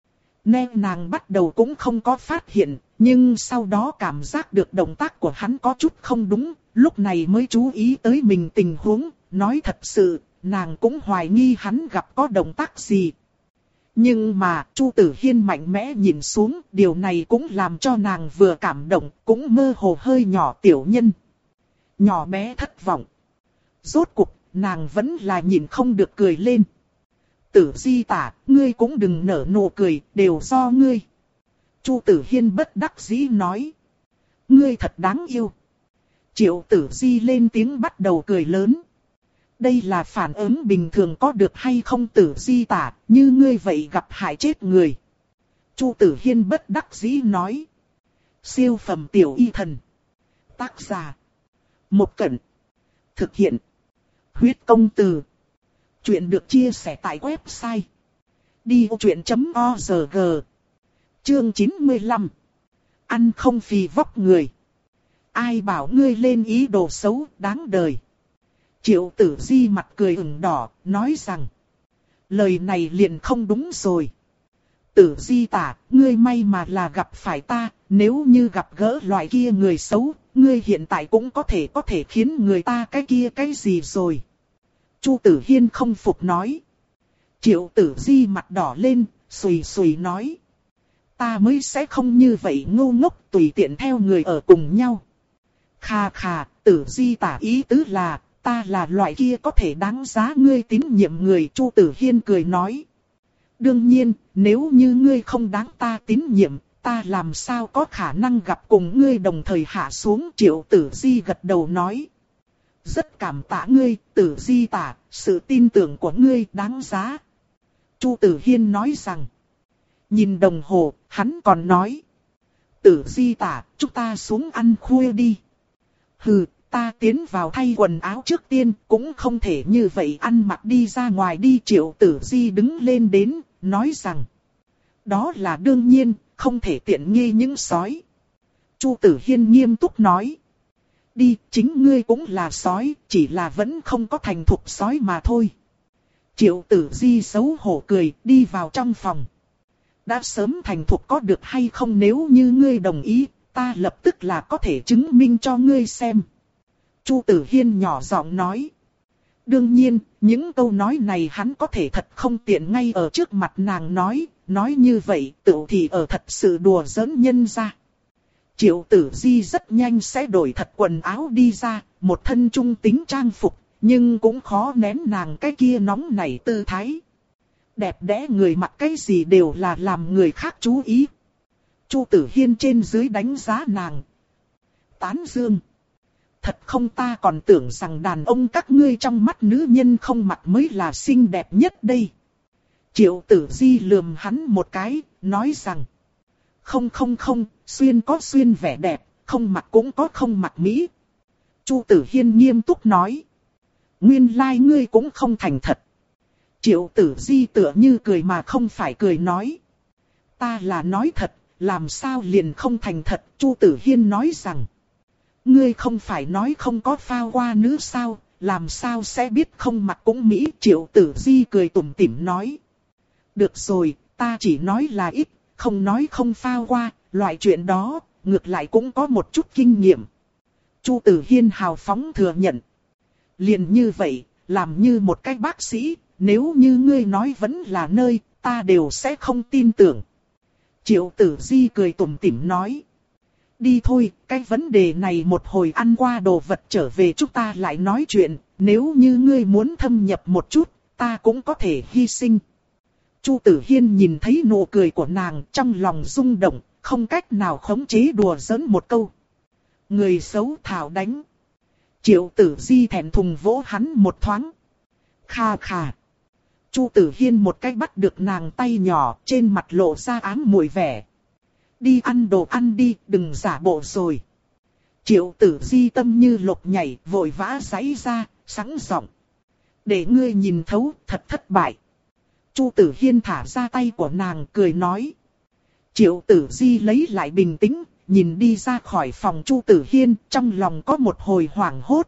Nè nàng bắt đầu cũng không có phát hiện, nhưng sau đó cảm giác được động tác của hắn có chút không đúng, lúc này mới chú ý tới mình tình huống, nói thật sự, nàng cũng hoài nghi hắn gặp có động tác gì. Nhưng mà Chu Tử Hiên mạnh mẽ nhìn xuống, điều này cũng làm cho nàng vừa cảm động, cũng mơ hồ hơi nhỏ tiểu nhân. Nhỏ bé thất vọng. Rốt cuộc, nàng vẫn là nhìn không được cười lên. Tử Di Tả, ngươi cũng đừng nở nụ cười, đều do ngươi. Chu Tử Hiên bất đắc dĩ nói. Ngươi thật đáng yêu. Triệu Tử Di lên tiếng bắt đầu cười lớn. Đây là phản ứng bình thường có được hay không Tử Di Tả, như ngươi vậy gặp hại chết người. Chu Tử Hiên bất đắc dĩ nói. Siêu phẩm tiểu y thần. Tác giả. Một Cẩn. Thực hiện. Huyết công từ. Chuyện được chia sẻ tại website. đi vô chuyện chấm org. Chương chín mươi lăm. Ăn không phì vóc người. Ai bảo ngươi lên ý đồ xấu, đáng đời. Triệu Tử Di mặt cười ửng đỏ, nói rằng. Lời này liền không đúng rồi. Tử Di Tả, ngươi may mà là gặp phải ta, nếu như gặp gỡ loại kia người xấu, ngươi hiện tại cũng có thể có thể khiến người ta cái kia cái gì rồi. Chu Tử Hiên không phục nói. Triệu Tử Di mặt đỏ lên, xùy xùy nói. Ta mới sẽ không như vậy ngu ngốc tùy tiện theo người ở cùng nhau. Khà khà, Tử Di Tả ý tứ là, ta là loại kia có thể đáng giá ngươi tín nhiệm người. Chu Tử Hiên cười nói. Đương nhiên, nếu như ngươi không đáng ta tín nhiệm, ta làm sao có khả năng gặp cùng ngươi đồng thời hạ xuống. Triệu Tử Di gật đầu nói. Rất cảm tạ ngươi, Tử Di Tả, sự tin tưởng của ngươi đáng giá. Chu Tử Hiên nói rằng. Nhìn đồng hồ, hắn còn nói. Tử Di Tả, chúng ta xuống ăn khuya đi. Hừ, ta tiến vào thay quần áo trước tiên, cũng không thể như vậy ăn mặc đi ra ngoài đi. Triệu Tử Di đứng lên đến, nói rằng. Đó là đương nhiên, không thể tiện nghi những sói. Chu Tử Hiên nghiêm túc nói. Đi, chính ngươi cũng là sói, chỉ là vẫn không có thành thục sói mà thôi. Triệu Tử Di xấu hổ cười, đi vào trong phòng. Đã sớm thành thục có được hay không, nếu như ngươi đồng ý, ta lập tức là có thể chứng minh cho ngươi xem. Chu Tử Hiên nhỏ giọng nói. Đương nhiên, những câu nói này hắn có thể thật không tiện ngay ở trước mặt nàng nói, nói như vậy tự thì ở thật sự đùa giỡn nhân ra. Triệu Tử Di rất nhanh sẽ đổi thật quần áo đi ra, một thân trung tính trang phục, nhưng cũng khó nén nàng cái kia nóng nảy tư thái. Đẹp đẽ người mặc cái gì đều là làm người khác chú ý. Chu Tử Hiên trên dưới đánh giá nàng. Tán dương. Thật không, ta còn tưởng rằng đàn ông các ngươi trong mắt nữ nhân không mặc mới là xinh đẹp nhất đây. Triệu Tử Di lườm hắn một cái, nói rằng. Không không không, xuyên có xuyên vẻ đẹp, không mặc cũng có không mặc mỹ. Chu Tử Hiên nghiêm túc nói. Nguyên lai like ngươi cũng không thành thật. Triệu Tử Di tựa như cười mà không phải cười nói. Ta là nói thật, làm sao liền không thành thật. Chu Tử Hiên nói rằng. Ngươi không phải nói không có phao qua nữ sao, làm sao sẽ biết không mặc cũng mỹ. Triệu Tử Di cười tủm tỉm nói. Được rồi, ta chỉ nói là ít, không nói không phao qua, loại chuyện đó, ngược lại cũng có một chút kinh nghiệm. Chu Tử Hiên hào phóng thừa nhận. Liền như vậy, làm như một cái bác sĩ, nếu như ngươi nói vẫn là nơi, ta đều sẽ không tin tưởng. Triệu Tử Di cười tủm tỉm nói. Đi thôi, cái vấn đề này một hồi ăn qua đồ vật trở về chúng ta lại nói chuyện, nếu như ngươi muốn thâm nhập một chút, ta cũng có thể hy sinh. Chu Tử Hiên nhìn thấy nụ cười của nàng trong lòng rung động, không cách nào khống chế đùa giỡn một câu. Người xấu thảo đánh. Triệu Tử Di thẹn thùng vỗ hắn một thoáng. Kha kha. Chu Tử Hiên một cái bắt được nàng tay nhỏ, trên mặt lộ ra ám muội vẻ. Đi ăn đồ ăn đi, đừng giả bộ rồi. Triệu Tử Di tâm như lục nhảy, vội vã giãy ra, sẵn giọng. Để ngươi nhìn thấu, thật thất bại. Chu Tử Hiên thả ra tay của nàng, cười nói. Triệu Tử Di lấy lại bình tĩnh, nhìn đi ra khỏi phòng Chu Tử Hiên, trong lòng có một hồi hoảng hốt.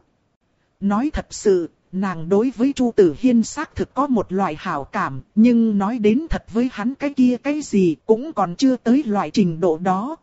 Nói thật sự, nàng đối với Chu Tử Hiên xác thực có một loại hảo cảm, nhưng nói đến thật với hắn cái kia cái gì cũng còn chưa tới loại trình độ đó.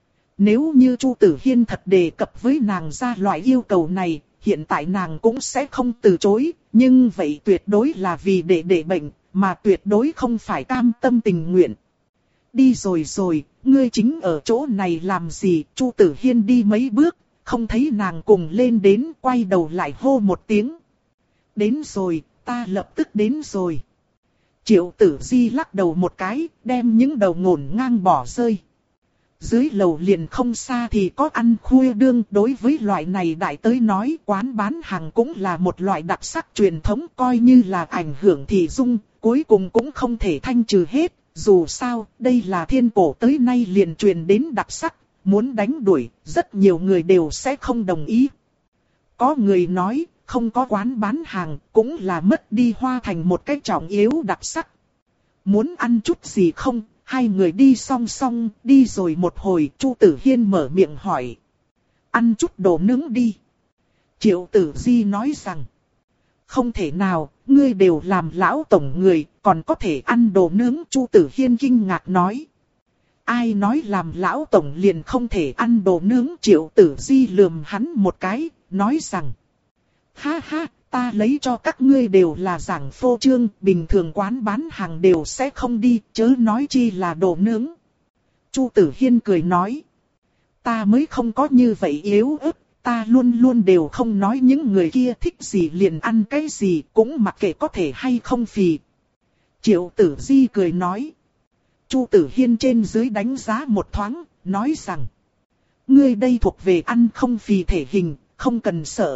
Nếu như Chu Tử Hiên thật đề cập với nàng ra loại yêu cầu này, hiện tại nàng cũng sẽ không từ chối, nhưng vậy tuyệt đối là vì để để bệnh, mà tuyệt đối không phải cam tâm tình nguyện. Đi rồi rồi, ngươi chính ở chỗ này làm gì? Chu Tử Hiên đi mấy bước, không thấy nàng cùng lên đến, quay đầu lại hô một tiếng. Đến rồi, ta lập tức đến rồi. Triệu Tử Di lắc đầu một cái, đem những đầu ngổn ngang bỏ rơi. Dưới lầu liền không xa thì có ăn khuya đương, đối với loại này đại tới nói quán bán hàng cũng là một loại đặc sắc truyền thống, coi như là ảnh hưởng thị dung, cuối cùng cũng không thể thanh trừ hết. Dù sao, đây là thiên cổ tới nay liền truyền đến đặc sắc, muốn đánh đuổi, rất nhiều người đều sẽ không đồng ý. Có người nói, không có quán bán hàng, cũng là mất đi Hoa Thành một cái trọng yếu đặc sắc. Muốn ăn chút gì không? Hai người đi song song, đi rồi một hồi, Chu Tử Hiên mở miệng hỏi. Ăn chút đồ nướng đi. Triệu Tử Di nói rằng. Không thể nào, ngươi đều làm lão tổng người, còn có thể ăn đồ nướng. Chu Tử Hiên kinh ngạc nói. Ai nói làm lão tổng liền không thể ăn đồ nướng? Triệu Tử Di lườm hắn một cái, nói rằng. Ha ha, ta lấy cho các ngươi đều là giảng phô trương, bình thường quán bán hàng đều sẽ không đi, chớ nói chi là đồ nướng. Chu Tử Hiên cười nói. Ta mới không có như vậy yếu ớt, ta luôn luôn đều không nói những người kia thích gì liền ăn cái gì, cũng mặc kệ có thể hay không phì. Triệu Tử Di cười nói. Chu Tử Hiên trên dưới đánh giá một thoáng, nói rằng. Ngươi đây thuộc về ăn không phì thể hình, không cần sợ.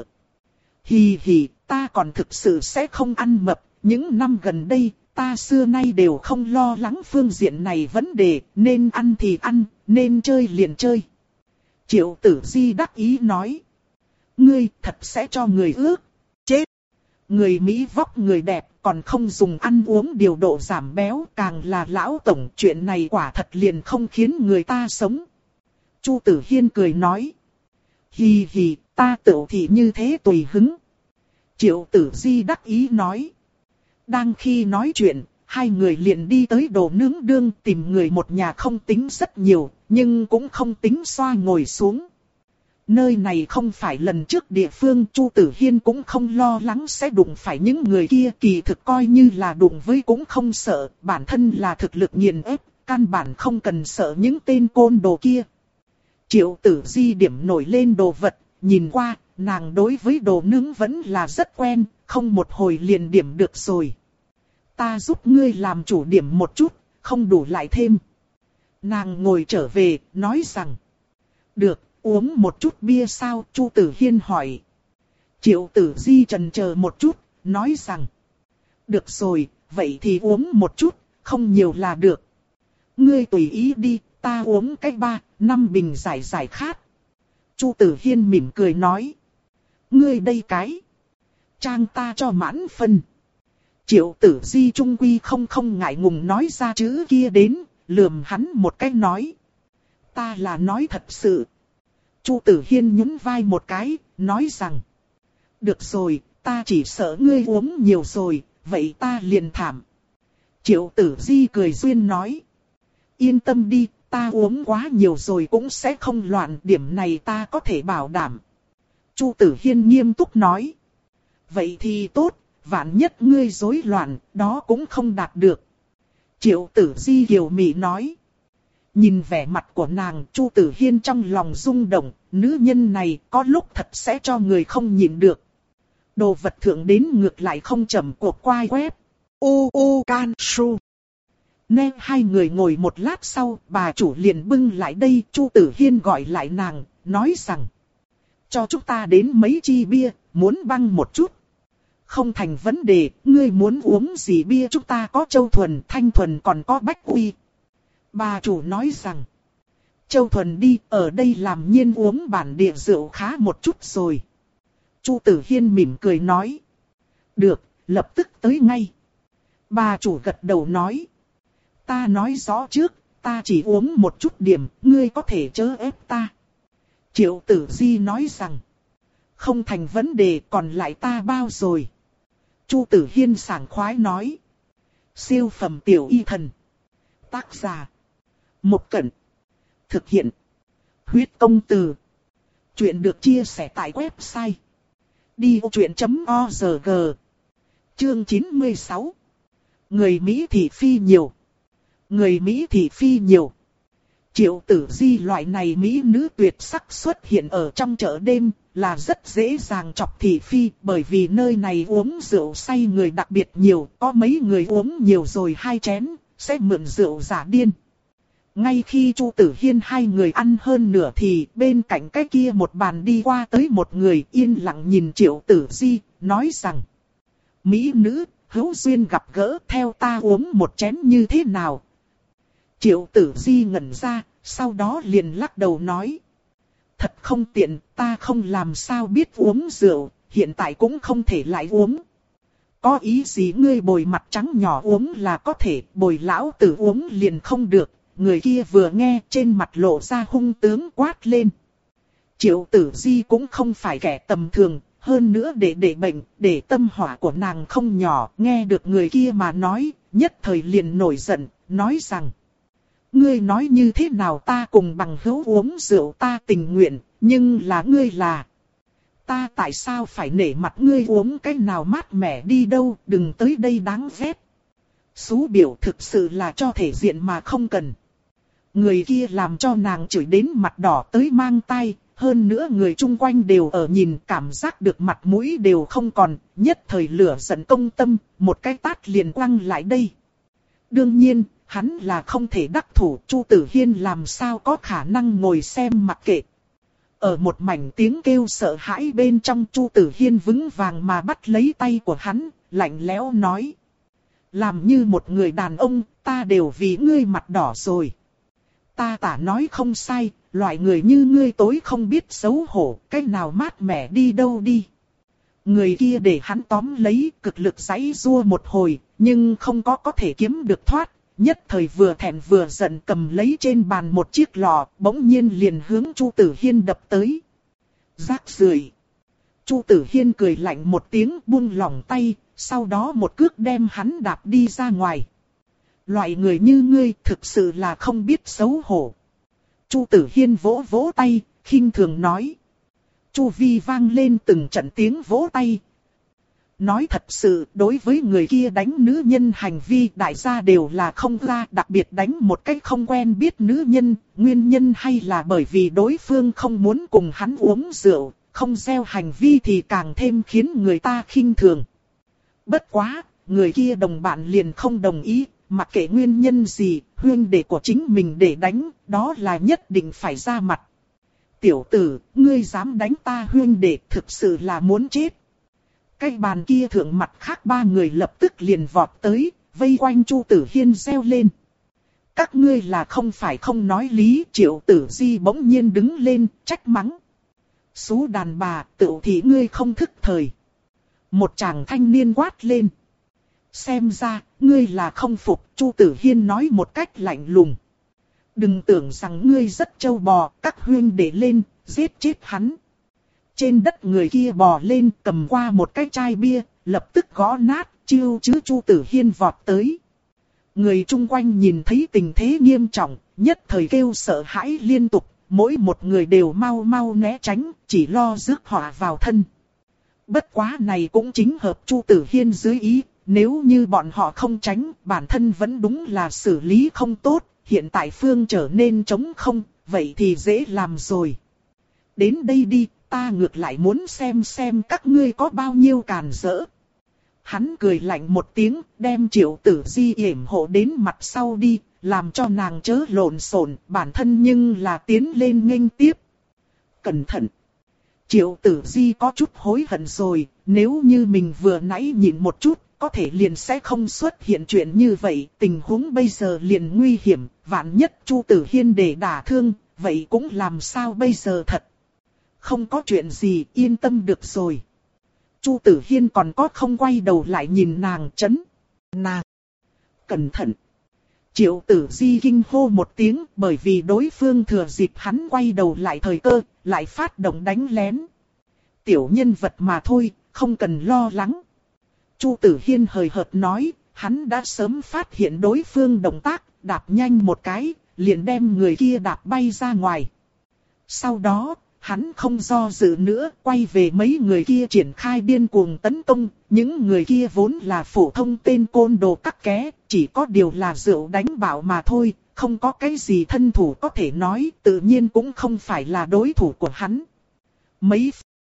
Hì hì, ta còn thực sự sẽ không ăn mập, những năm gần đây, ta xưa nay đều không lo lắng phương diện này vấn đề, nên ăn thì ăn, nên chơi liền chơi. Triệu Tử Di đắc ý nói. Ngươi thật sẽ cho người ước, chết. Người Mỹ vóc người đẹp, còn không dùng ăn uống điều độ giảm béo, càng là lão tổng, chuyện này quả thật liền không khiến người ta sống. Chu Tử Hiên cười nói. Hì hì, ta tự thì như thế tùy hứng. Triệu Tử Di đắc ý nói. Đang khi nói chuyện, hai người liền đi tới đồ nướng đương, tìm người một nhà không tính rất nhiều, nhưng cũng không tính xoa ngồi xuống. Nơi này không phải lần trước địa phương, Chu Tử Hiên cũng không lo lắng sẽ đụng phải những người kia, kỳ thực coi như là đụng với cũng không sợ, bản thân là thực lực nghiền ép, căn bản không cần sợ những tên côn đồ kia. Triệu Tử Di điểm nổi lên đồ vật, nhìn qua, nàng đối với đồ nướng vẫn là rất quen, không một hồi liền điểm được rồi. Ta giúp ngươi làm chủ điểm một chút, không đủ lại thêm. Nàng ngồi trở về, nói rằng. Được, uống một chút bia sao? Chu Tử Hiên hỏi. Triệu Tử Di chần chờ một chút, nói rằng. Được rồi, vậy thì uống một chút, không nhiều là được. Ngươi tùy ý đi, ta uống cái ba, năm bình giải giải khát. Chu Tử Hiên mỉm cười nói. Ngươi đây cái. Trang ta cho mãn phân. Triệu Tử Di trung quy không không ngại ngùng nói ra chữ kia đến, lườm hắn một cái nói. Ta là nói thật sự. Chu Tử Hiên nhún vai một cái, nói rằng. Được rồi, ta chỉ sợ ngươi uống nhiều rồi, vậy ta liền thảm. Triệu Tử Di cười duyên nói. Yên tâm đi, ta uống quá nhiều rồi cũng sẽ không loạn, điểm này ta có thể bảo đảm. Chu Tử Hiên nghiêm túc nói. Vậy thì tốt, vạn nhất ngươi rối loạn, đó cũng không đạt được. Triệu Tử Di kiều mị nói. Nhìn vẻ mặt của nàng, Chu Tử Hiên trong lòng rung động, nữ nhân này có lúc thật sẽ cho người không nhịn được. Đồ vật thượng đến ngược lại không chậm cuộc quay web. U U Can Su. Nên hai người ngồi một lát sau, bà chủ liền bưng lại đây, Chu Tử Hiên gọi lại nàng, nói rằng. Cho chúng ta đến mấy chi bia, muốn băng một chút. Không thành vấn đề, ngươi muốn uống gì bia chúng ta có Châu Thuần, Thanh Thuần còn có Bách Uy. Bà chủ nói rằng. Châu Thuần đi, ở đây làm nhiên uống bản địa rượu khá một chút rồi. Chu Tử Hiên mỉm cười nói. Được, lập tức tới ngay. Bà chủ gật đầu nói. Ta nói rõ trước, ta chỉ uống một chút điểm, ngươi có thể chớ ép ta. Triệu Tử Di nói rằng. Không thành vấn đề, còn lại ta bao rồi. Chu Tử Hiên sảng khoái nói. Siêu phẩm tiểu y thần. Tác giả. Một Cẩn. Thực hiện. Huyết công từ. Chuyện được chia sẻ tại website. đi ô chuyện chấm org. Chương chín mươi sáu. Người Mỹ thị phi nhiều. Người Mỹ thị phi nhiều. Triệu Tử Di loại này Mỹ nữ tuyệt sắc xuất hiện ở trong chợ đêm là rất dễ dàng chọc thị phi, bởi vì nơi này uống rượu say người đặc biệt nhiều, có mấy người uống nhiều rồi hai chén, sẽ mượn rượu giả điên. Ngay khi Chu Tử Hiên hai người ăn hơn nửa thì bên cạnh cái kia một bàn đi qua tới một người yên lặng nhìn Triệu Tử Di, nói rằng: Mỹ nữ, hữu duyên gặp gỡ, theo ta uống một chén như thế nào? Triệu Tử Di ngẩn ra, sau đó liền lắc đầu nói: Thật không tiện, ta không làm sao biết uống rượu, hiện tại cũng không thể lại uống. Có ý gì ngươi bồi mặt trắng nhỏ uống là có thể, bồi lão tử uống liền không được. Người kia vừa nghe trên mặt lộ ra hung tướng quát lên. Triệu Tử Di cũng không phải kẻ tầm thường, hơn nữa để để bệnh, để tâm hỏa của nàng không nhỏ, nghe được người kia mà nói, nhất thời liền nổi giận, nói rằng: Ngươi nói như thế nào ta cùng bằng hữu uống rượu ta tình nguyện, nhưng là ngươi là... Ta tại sao phải nể mặt ngươi uống cái nào mát mẻ đi đâu, đừng tới đây đáng ghét. Xú biểu thực sự là cho thể diện mà không cần. Người kia làm cho nàng chửi đến mặt đỏ tới mang tai, hơn nữa người chung quanh đều ở nhìn, cảm giác được mặt mũi đều không còn, nhất thời lửa giận công tâm, một cái tát liền quăng lại đây. Đương nhiên, hắn là không thể đắc thủ, Chu Tử Hiên làm sao có khả năng ngồi xem mặc kệ. Ở một mảnh tiếng kêu sợ hãi bên trong, Chu Tử Hiên vững vàng mà bắt lấy tay của hắn, lạnh lẽo nói: Làm như một người đàn ông, ta đều vì ngươi mặt đỏ rồi. Ta tả nói không sai, loại người như ngươi tối không biết xấu hổ, cái nào mát mẻ đi đâu đi. Người kia để hắn tóm lấy, cực lực giãy giụa một hồi, nhưng không có có thể kiếm được thoát, nhất thời vừa thẹn vừa giận cầm lấy trên bàn một chiếc lọ, bỗng nhiên liền hướng Chu Tử Hiên đập tới. Rác rưởi. Chu Tử Hiên cười lạnh một tiếng buông lỏng tay, sau đó một cước đem hắn đạp đi ra ngoài. Loại người như ngươi thực sự là không biết xấu hổ. Chu Tử Hiên vỗ vỗ tay, khinh thường nói. Chu vi vang lên từng trận tiếng vỗ tay. Nói thật sự, đối với người kia đánh nữ nhân hành vi đại gia đều là không ra, đặc biệt đánh một cách không quen biết nữ nhân, nguyên nhân hay là bởi vì đối phương không muốn cùng hắn uống rượu, không gieo hành vi thì càng thêm khiến người ta khinh thường. Bất quá, người kia đồng bạn liền không đồng ý, mặc kệ nguyên nhân gì, huynh đệ của chính mình để đánh, đó là nhất định phải ra mặt. Tiểu tử, ngươi dám đánh ta huynh đệ, thực sự là muốn chết. Cái bàn kia thượng mặt khác ba người lập tức liền vọt tới, vây quanh Chu Tử Hiên reo lên. Các ngươi là không phải không nói lý. Triệu Tử Di bỗng nhiên đứng lên, trách mắng. Xú đàn bà, tựu thì ngươi không thức thời. Một chàng thanh niên quát lên. Xem ra, ngươi là không phục. Chu Tử Hiên nói một cách lạnh lùng. Đừng tưởng rằng ngươi rất trâu bò, các huynh để lên, giết chết hắn. Trên đất người kia bò lên, cầm qua một cái chai bia, lập tức gõ nát, chiêu chứ Chu Tử Hiên vọt tới. Người chung quanh nhìn thấy tình thế nghiêm trọng, nhất thời kêu sợ hãi liên tục, mỗi một người đều mau mau né tránh, chỉ lo rước họa vào thân. Bất quá này cũng chính hợp Chu Tử Hiên dưới ý, nếu như bọn họ không tránh, bản thân vẫn đúng là xử lý không tốt, hiện tại phương trở nên trống không, vậy thì dễ làm rồi. Đến đây đi, ta ngược lại muốn xem xem các ngươi có bao nhiêu càn rỡ. Hắn cười lạnh một tiếng, đem Triệu Tử Di yểm hộ đến mặt sau đi, làm cho nàng chớ lộn xộn, bản thân nhưng là tiến lên nghênh tiếp. Cẩn thận! Triệu Tử Di có chút hối hận rồi, nếu như mình vừa nãy nhịn một chút, có thể liền sẽ không xuất hiện chuyện như vậy, tình huống bây giờ liền nguy hiểm, vạn nhất Chu Tử Hiên để đả thương, vậy cũng làm sao bây giờ thật. Không có chuyện gì, yên tâm được rồi. Chu Tử Hiên còn có không quay đầu lại nhìn nàng chấn. Nàng! Cẩn thận! Triệu Tử Di kinh hô một tiếng, bởi vì đối phương thừa dịp hắn quay đầu lại thời cơ, lại phát động đánh lén. Tiểu nhân vật mà thôi, không cần lo lắng. Chu Tử Hiên hời hợt nói, hắn đã sớm phát hiện đối phương động tác, đạp nhanh một cái, liền đem người kia đạp bay ra ngoài. Sau đó, hắn không do dự nữa, quay về mấy người kia triển khai điên cuồng tấn công. Những người kia vốn là phổ thông tên côn đồ cắt ké, chỉ có điều là rượu đánh bạo mà thôi, không có cái gì thân thủ có thể nói, tự nhiên cũng không phải là đối thủ của hắn. Mấy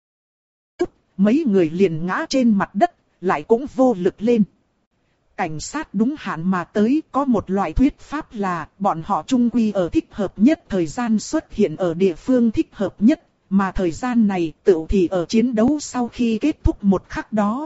phút, mấy người liền ngã trên mặt đất, lại cũng vô lực lên. Cảnh sát đúng hạn mà tới, có một loại thuyết pháp là bọn họ chung quy ở thích hợp nhất thời gian xuất hiện ở địa phương thích hợp nhất, mà thời gian này tựu thì ở chiến đấu sau khi kết thúc một khắc đó.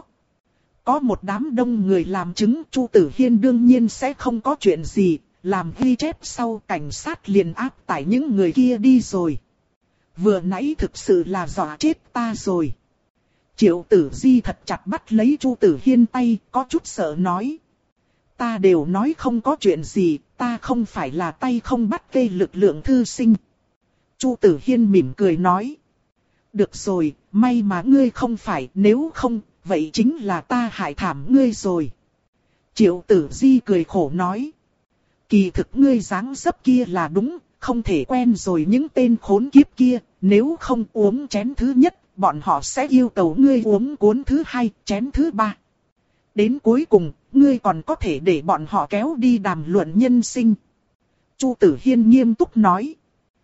Có một đám đông người làm chứng, Chu Tử Hiên đương nhiên sẽ không có chuyện gì, làm ghi chép sau cảnh sát liền áp tải những người kia đi rồi. Vừa nãy thực sự là dọa chết ta rồi. Triệu Tử Di thật chặt bắt lấy Chu Tử Hiên tay, có chút sợ nói. Ta đều nói không có chuyện gì, ta không phải là tay không bắt cây lực lượng thư sinh. Chu Tử Hiên mỉm cười nói. Được rồi, may mà ngươi không phải, nếu không, vậy chính là ta hại thảm ngươi rồi. Triệu Tử Di cười khổ nói. Kỳ thực ngươi dáng dấp kia là đúng, không thể quen rồi những tên khốn kiếp kia, nếu không uống chén thứ nhất, bọn họ sẽ yêu cầu ngươi uống cuốn thứ hai, chén thứ ba. Đến cuối cùng, ngươi còn có thể để bọn họ kéo đi đàm luận nhân sinh. Chu Tử Hiên nghiêm túc nói.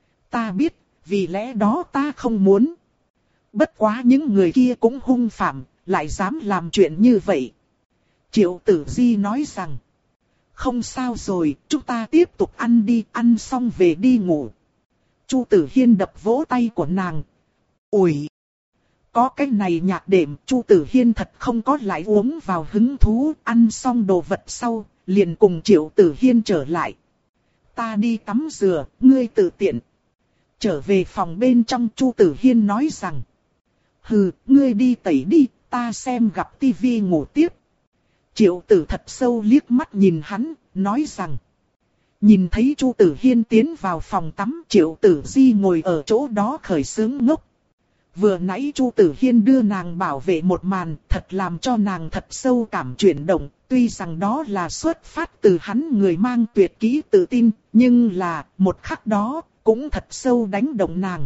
Ta biết, vì lẽ đó ta không muốn. Bất quá những người kia cũng hung phạm, lại dám làm chuyện như vậy. Triệu Tử Di nói rằng. Không sao rồi, chúng ta tiếp tục ăn đi, ăn xong về đi ngủ. Chu Tử Hiên đập vỗ tay của nàng. Ủi! Có cái này nhạc đệm, Chu Tử Hiên thật không có lại uống vào hứng thú, ăn xong đồ vật sau, liền cùng Triệu Tử Hiên trở lại. Ta đi tắm rửa, ngươi tự tiện. Trở về phòng bên trong, Chu Tử Hiên nói rằng. Hừ, ngươi đi tẩy đi, ta xem gặp tivi ngủ tiếp. Triệu Tử thật sâu liếc mắt nhìn hắn, nói rằng. Nhìn thấy Chu Tử Hiên tiến vào phòng tắm, Triệu Tử Di ngồi ở chỗ đó khởi sướng ngốc. Vừa nãy Chu Tử Hiên đưa nàng bảo vệ một màn, thật làm cho nàng thật sâu cảm chuyển động, tuy rằng đó là xuất phát từ hắn người mang tuyệt kỹ tự tin, nhưng là, một khắc đó, cũng thật sâu đánh động nàng.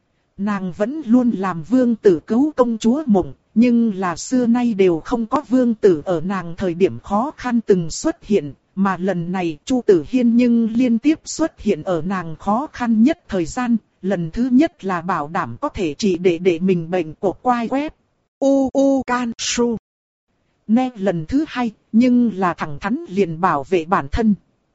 Nàng vẫn luôn làm vương tử cứu công chúa mộng, nhưng là xưa nay đều không có vương tử ở nàng thời điểm khó khăn từng xuất hiện, mà lần này Chu Tử Hiên nhưng liên tiếp xuất hiện ở nàng khó khăn nhất thời gian. Lần thứ nhất là bảo đảm có thể trị để để mình bệnh của quai web. U U Can Su. Nè lần thứ hai, nhưng là thẳng thắn liền bảo vệ bản thân.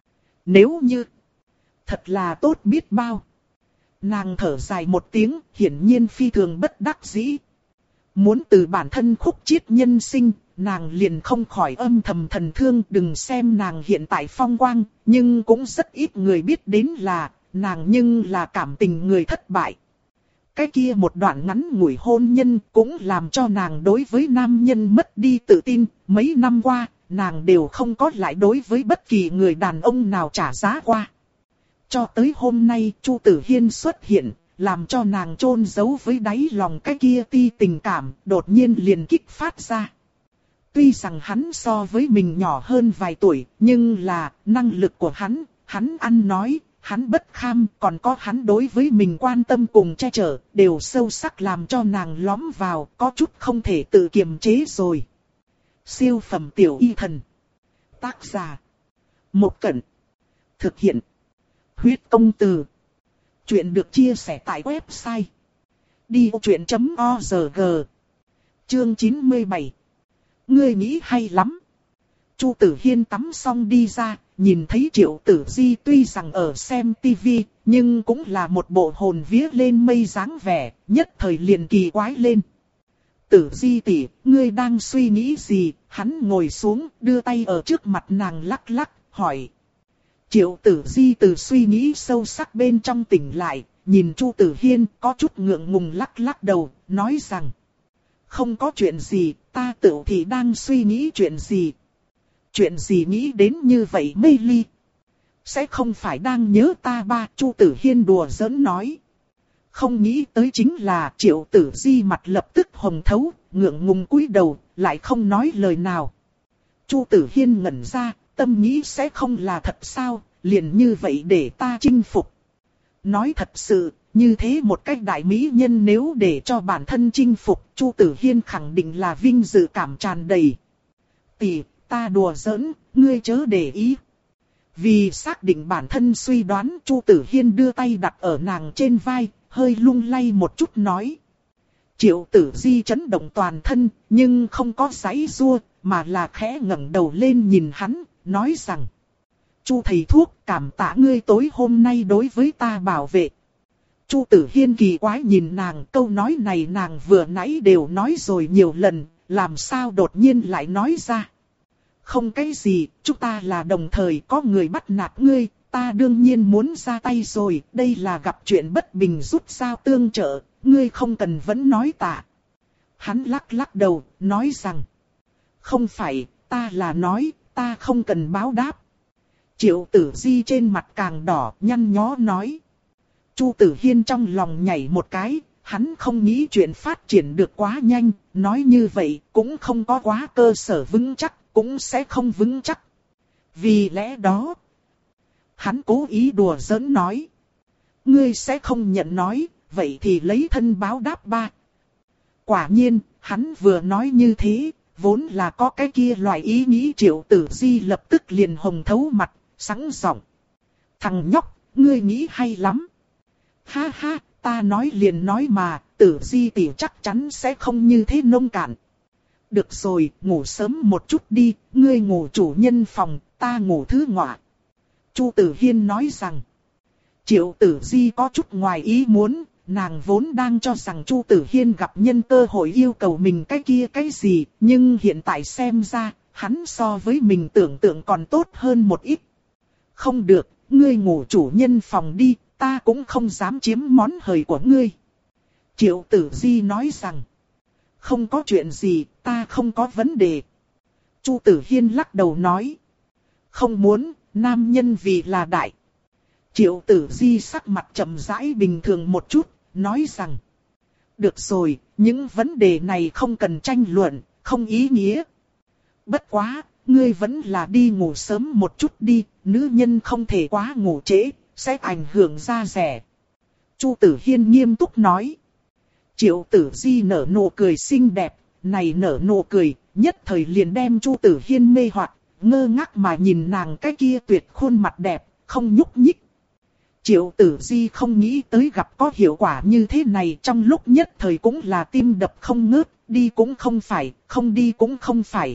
Nếu như, thật là tốt biết bao. Nàng thở dài một tiếng, hiển nhiên phi thường bất đắc dĩ. Muốn từ bản thân khúc chiết nhân sinh, nàng liền không khỏi âm thầm thần thương. Đừng xem nàng hiện tại phong quang, nhưng cũng rất ít người biết đến là nàng nhưng là cảm tình người thất bại. Cái kia một đoạn ngắn ngủi hôn nhân cũng làm cho nàng đối với nam nhân mất đi tự tin. Mấy năm qua, nàng đều không có lại đối với bất kỳ người đàn ông nào trả giá qua. Cho tới hôm nay, Chu Tử Hiên xuất hiện, làm cho nàng chôn giấu với đáy lòng cái kia ti tình cảm, đột nhiên liền kích phát ra. Tuy rằng hắn so với mình nhỏ hơn vài tuổi, nhưng là năng lực của hắn, hắn ăn nói, hắn bất kham, còn có hắn đối với mình quan tâm cùng che chở, đều sâu sắc làm cho nàng lõm vào, có chút không thể tự kiềm chế rồi. Siêu phẩm tiểu y thần. Tác giả. Một Cẩn. Thực hiện. Huyết công từ. Chuyện được chia sẻ tại website. đi vô chuyện chấm org. Chương chín mươi bảy. Ngươi nghĩ hay lắm. Chu Tử Hiên tắm xong đi ra, nhìn thấy Triệu Tử Di tuy rằng ở xem tivi, nhưng cũng là một bộ hồn vía lên mây dáng vẻ, nhất thời liền kỳ quái lên. Tử Di tỷ, ngươi đang suy nghĩ gì? Hắn ngồi xuống, đưa tay ở trước mặt nàng lắc lắc, hỏi. Triệu Tử Di từ suy nghĩ sâu sắc bên trong tỉnh lại, nhìn Chu Tử Hiên có chút ngượng ngùng lắc lắc đầu, nói rằng. Không có chuyện gì, ta tự thì đang suy nghĩ chuyện gì. Chuyện gì nghĩ đến như vậy mê ly? Sẽ không phải đang nhớ ta ba, Chu Tử Hiên đùa giỡn nói. Không nghĩ tới chính là Triệu Tử Di mặt lập tức hồng thấu, ngượng ngùng cúi đầu, lại không nói lời nào. Chu Tử Hiên ngẩn ra, tâm nghĩ sẽ không là thật sao, liền như vậy để ta chinh phục. Nói thật sự, Như thế một cách đại mỹ nhân nếu để cho bản thân chinh phục, Chu Tử Hiên khẳng định là vinh dự cảm tràn đầy. Tỷ, ta đùa giỡn, ngươi chớ để ý. Vì xác định bản thân suy đoán, Chu Tử Hiên đưa tay đặt ở nàng trên vai, hơi lung lay một chút nói. Triệu Tử Di chấn động toàn thân, nhưng không có giãy giụa, mà là khẽ ngẩng đầu lên nhìn hắn, nói rằng. Chu thầy thuốc, cảm tạ ngươi tối hôm nay đối với ta bảo vệ. Chu Tử Hiên kỳ quái nhìn nàng, câu nói này nàng vừa nãy đều nói rồi nhiều lần, làm sao đột nhiên lại nói ra. Không cái gì, chúng ta là đồng thời có người bắt nạt ngươi, ta đương nhiên muốn ra tay rồi, đây là gặp chuyện bất bình rút dao tương trợ, ngươi không cần vẫn nói tạ. Hắn lắc lắc đầu, nói rằng. Không phải, ta là nói, ta không cần báo đáp. Triệu Tử Di trên mặt càng đỏ, nhăn nhó nói. Chu Tử Hiên trong lòng nhảy một cái, hắn không nghĩ chuyện phát triển được quá nhanh, nói như vậy cũng không có quá cơ sở vững chắc, cũng sẽ không vững chắc. Vì lẽ đó, hắn cố ý đùa giỡn nói. Ngươi sẽ không nhận nói, vậy thì lấy thân báo đáp ba. Quả nhiên, hắn vừa nói như thế, vốn là có cái kia loại ý nghĩ. Triệu Tử Di lập tức liền hồng thấu mặt, sẵn giọng. Thằng nhóc, ngươi nghĩ hay lắm. Ha ha, ta nói liền nói mà, Tử Di tỷ chắc chắn sẽ không như thế nông cạn. Được rồi, ngủ sớm một chút đi, ngươi ngủ chủ nhân phòng, ta ngủ thứ ngọa. Chu Tử Hiên nói rằng. Triệu Tử Di có chút ngoài ý muốn, nàng vốn đang cho rằng Chu Tử Hiên gặp nhân cơ hội yêu cầu mình cái kia cái gì, nhưng hiện tại xem ra, hắn so với mình tưởng tượng còn tốt hơn một ít. Không được, ngươi ngủ chủ nhân phòng đi, ta cũng không dám chiếm món hời của ngươi. Triệu Tử Di nói rằng. Không có chuyện gì, ta không có vấn đề. Chu Tử Hiên lắc đầu nói. Không muốn, nam nhân vì là đại. Triệu Tử Di sắc mặt trầm rãi bình thường một chút, nói rằng. Được rồi, những vấn đề này không cần tranh luận, không ý nghĩa. Bất quá, ngươi vẫn là đi ngủ sớm một chút đi, nữ nhân không thể quá ngủ trễ, sẽ ảnh hưởng da dẻ. Chu Tử Hiên nghiêm túc nói. Triệu Tử Di nở nụ cười xinh đẹp, này nở nụ cười, nhất thời liền đem Chu Tử Hiên mê hoặc, ngơ ngác mà nhìn nàng cái kia tuyệt khuôn mặt đẹp, không nhúc nhích. Triệu Tử Di không nghĩ tới gặp có hiệu quả như thế này, trong lúc nhất thời cũng là tim đập không ngớt, đi cũng không phải, không đi cũng không phải.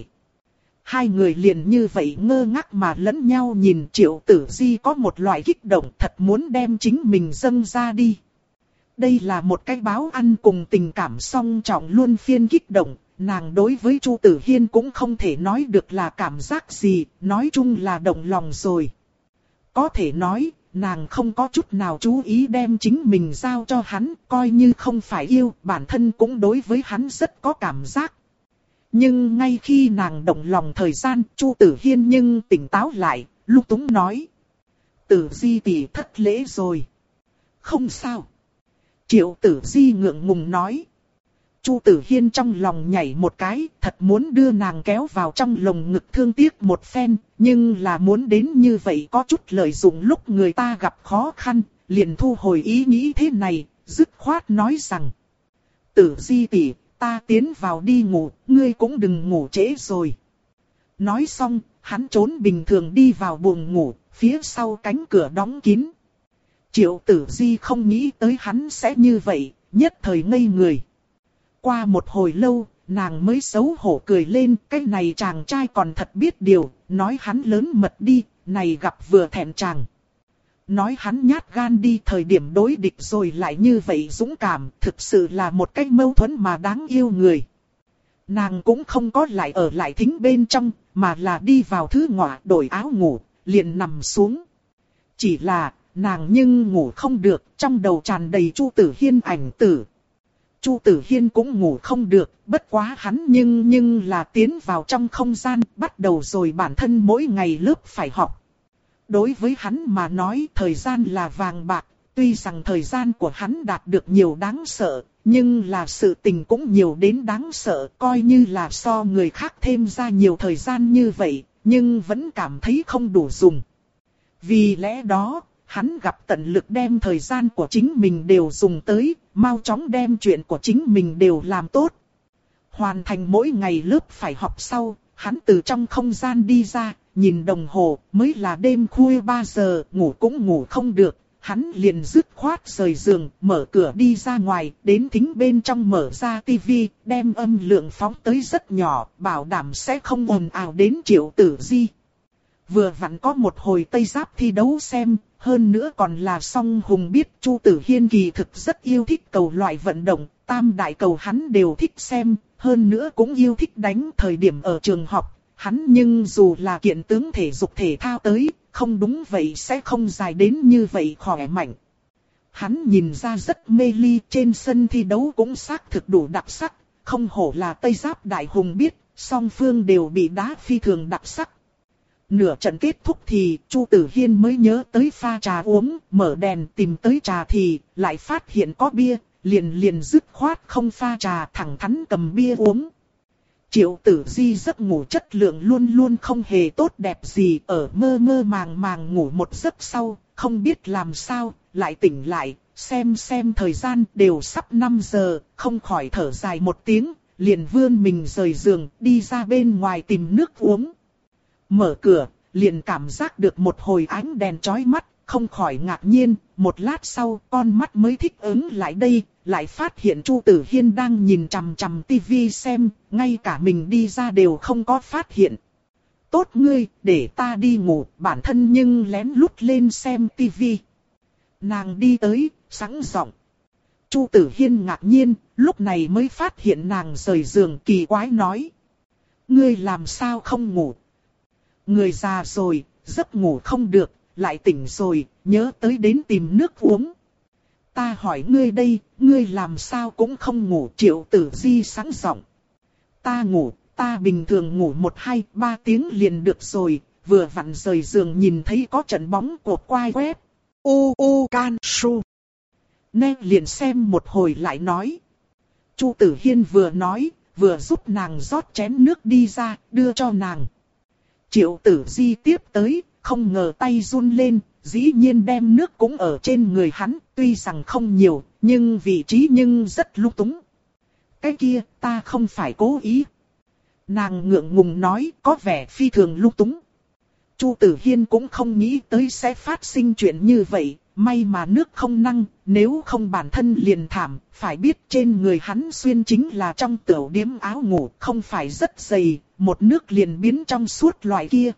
Hai người liền như vậy ngơ ngác mà lẫn nhau nhìn. Triệu Tử Di có một loại kích động, thật muốn đem chính mình dâng ra đi. Đây là một cái báo ăn cùng tình cảm song trọng luôn phiên kích động, nàng đối với Chu Tử Hiên cũng không thể nói được là cảm giác gì, nói chung là động lòng rồi. Có thể nói, nàng không có chút nào chú ý đem chính mình giao cho hắn, coi như không phải yêu, bản thân cũng đối với hắn rất có cảm giác. Nhưng ngay khi nàng động lòng thời gian, Chu Tử Hiên nhưng tỉnh táo lại, lúc túng nói. Tử Di tỷ thất lễ rồi. Không sao. Triệu Tử Di ngượng ngùng nói. Chu Tử Hiên trong lòng nhảy một cái, thật muốn đưa nàng kéo vào trong lồng ngực thương tiếc một phen, nhưng là muốn đến như vậy có chút lợi dụng lúc người ta gặp khó khăn, liền thu hồi ý nghĩ thế này, dứt khoát nói rằng. Tử Di tỷ, ta tiến vào đi ngủ, ngươi cũng đừng ngủ trễ rồi. Nói xong, hắn trốn bình thường đi vào buồng ngủ, phía sau cánh cửa đóng kín. Triệu Tử Di không nghĩ tới hắn sẽ như vậy, nhất thời ngây người. Qua một hồi lâu, nàng mới xấu hổ cười lên, cái này chàng trai còn thật biết điều, nói hắn lớn mật đi, này gặp vừa thẹn chàng. Nói hắn nhát gan đi thời điểm đối địch rồi lại như vậy dũng cảm, thực sự là một cái mâu thuẫn mà đáng yêu người. Nàng cũng không có lại ở lại thính bên trong, mà là đi vào thứ ngọa đổi áo ngủ, liền nằm xuống. Chỉ là, nàng nhưng ngủ không được, trong đầu tràn đầy Chu Tử Hiên ảnh tử. Chu Tử Hiên cũng ngủ không được, bất quá hắn nhưng nhưng là tiến vào trong không gian, bắt đầu rồi bản thân mỗi ngày lớp phải học. Đối với hắn mà nói thời gian là vàng bạc, tuy rằng thời gian của hắn đạt được nhiều đáng sợ, nhưng là sự tình cũng nhiều đến đáng sợ, coi như là so người khác thêm ra nhiều thời gian như vậy, nhưng vẫn cảm thấy không đủ dùng. Vì lẽ đó, hắn gặp tận lực đem thời gian của chính mình đều dùng tới, mau chóng đem chuyện của chính mình đều làm tốt. Hoàn thành mỗi ngày lớp phải học sau, hắn từ trong không gian đi ra, nhìn đồng hồ, mới là đêm khuya ba giờ, ngủ cũng ngủ không được. Hắn liền dứt khoát rời giường, mở cửa đi ra ngoài, đến thính bên trong mở ra tivi, đem âm lượng phóng tới rất nhỏ, bảo đảm sẽ không ồn ào đến Triệu Tử Di. Vừa vặn có một hồi Tây Giáp thi đấu xem, hơn nữa còn là Song Hùng biết Chu Tử Hiên kỳ thực rất yêu thích cầu loại vận động, tam đại cầu hắn đều thích xem, hơn nữa cũng yêu thích đánh. Thời điểm ở trường học, hắn nhưng dù là kiện tướng thể dục thể thao tới, không đúng vậy sẽ không dài đến như vậy khỏe mạnh. Hắn nhìn ra rất mê ly, trên sân thi đấu cũng xác thực đủ đặc sắc, không hổ là Tây Giáp đại hùng biết, song phương đều bị đá phi thường đặc sắc. Nửa trận kết thúc thì Chu Tử Hiên mới nhớ tới pha trà uống, mở đèn tìm tới trà thì lại phát hiện có bia, liền liền dứt khoát không pha trà, thẳng thắn cầm bia uống. Triệu Tử Di giấc ngủ chất lượng luôn luôn không hề tốt đẹp gì, ở mơ mơ màng màng ngủ một giấc sau, không biết làm sao, lại tỉnh lại, xem xem thời gian đều sắp năm giờ, không khỏi thở dài một tiếng, liền vươn mình rời giường, đi ra bên ngoài tìm nước uống. Mở cửa, liền cảm giác được một hồi ánh đèn chói mắt, không khỏi ngạc nhiên, một lát sau con mắt mới thích ứng lại đây, lại phát hiện Chu Tử Hiên đang nhìn chằm chằm tivi xem, ngay cả mình đi ra đều không có phát hiện. Tốt ngươi, để ta đi ngủ, bản thân nhưng lén lút lên xem tivi. Nàng đi tới, sẵn giọng. Chu Tử Hiên ngạc nhiên, lúc này mới phát hiện nàng rời giường, kỳ quái nói. Ngươi làm sao không ngủ? Người già rồi, giấc ngủ không được, lại tỉnh rồi, nhớ tới đến tìm nước uống. Ta hỏi ngươi đây, ngươi làm sao cũng không ngủ? Triệu Tử Di sẵn giọng. Ta ngủ, ta bình thường ngủ một hai ba tiếng liền được rồi, vừa vặn rời giường nhìn thấy có trận bóng cột quai quét. U u can su. Nè liền xem một hồi lại nói. Chu Tử Hiên vừa nói, vừa giúp nàng rót chén nước đi ra, đưa cho nàng. Triệu Tử Di tiếp tới, không ngờ tay run lên, dĩ nhiên đem nước cũng ở trên người hắn, tuy rằng không nhiều, nhưng vị trí nhưng rất lung túng. Cái kia, ta không phải cố ý. Nàng ngượng ngùng nói, có vẻ phi thường lung túng. Chu Tử Hiên cũng không nghĩ tới sẽ phát sinh chuyện như vậy, may mà nước không năng, nếu không bản thân liền thảm, phải biết trên người hắn xuyên chính là trong tửu điếm áo ngủ, không phải rất dày, một nước liền biến trong suốt loại kia.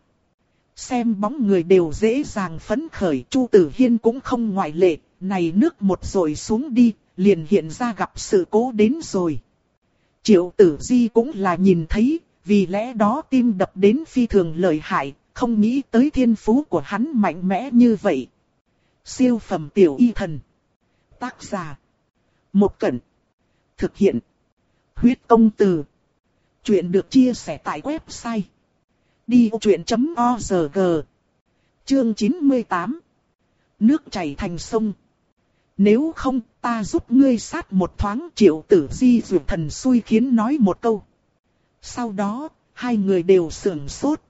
Xem bóng người đều dễ dàng phấn khởi, Chu Tử Hiên cũng không ngoại lệ, này nước một rồi xuống đi, liền hiện ra gặp sự cố đến rồi. Triệu Tử Di cũng là nhìn thấy, vì lẽ đó tim đập đến phi thường lợi hại, không nghĩ tới thiên phú của hắn mạnh mẽ như vậy. Siêu phẩm tiểu y thần. Tác giả. Một Cẩn. Thực hiện. Huyết công từ. Chuyện được chia sẻ tại website. đi ô chuyện chấm org. Chương chín mươi tám. Nước chảy thành sông. Nếu không, ta giúp ngươi sát một thoáng. Triệu Tử Di dụ thần xui khiến nói một câu. Sau đó, hai người đều sưởng sốt.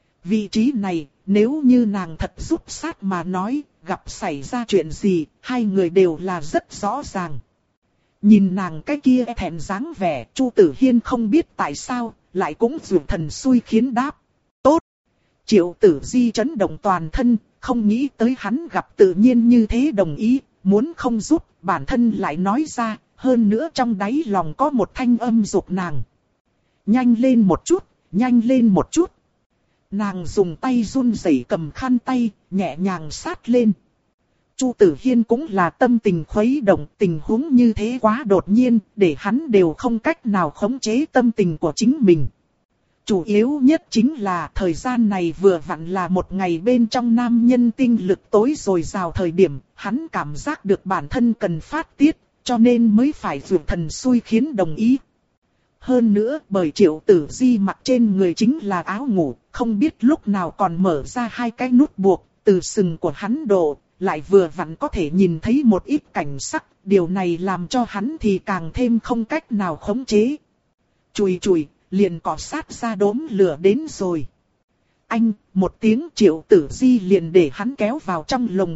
Vị trí này, nếu như nàng thật giúp sát mà nói, gặp xảy ra chuyện gì, hai người đều là rất rõ ràng. Nhìn nàng cái kia thẹn dáng vẻ, Chu Tử Hiên không biết tại sao, lại cũng dụ thần xui khiến đáp. Tốt! Triệu Tử Di chấn động toàn thân, không nghĩ tới hắn gặp tự nhiên như thế đồng ý, muốn không giúp, bản thân lại nói ra, hơn nữa trong đáy lòng có một thanh âm dục nàng. Nhanh lên một chút, nhanh lên một chút. Nàng dùng tay run rẩy cầm khăn tay, nhẹ nhàng sát lên. Chu Tử Hiên cũng là tâm tình khuấy động, tình huống như thế quá đột nhiên, để hắn đều không cách nào khống chế tâm tình của chính mình. Chủ yếu nhất chính là thời gian này vừa vặn là một ngày bên trong nam nhân tinh lực tối dồi dào thời điểm, hắn cảm giác được bản thân cần phát tiết, cho nên mới phải dụ thần xui khiến đồng ý. Hơn nữa bởi Triệu Tử Di mặc trên người chính là áo ngủ, không biết lúc nào còn mở ra hai cái nút buộc, từ sừng của hắn độ, lại vừa vặn có thể nhìn thấy một ít cảnh sắc, điều này làm cho hắn thì càng thêm không cách nào khống chế. Chùi chùi, liền cọ sát ra đốm lửa đến rồi. Anh, một tiếng Triệu Tử Di liền để hắn kéo vào trong lồng ngực,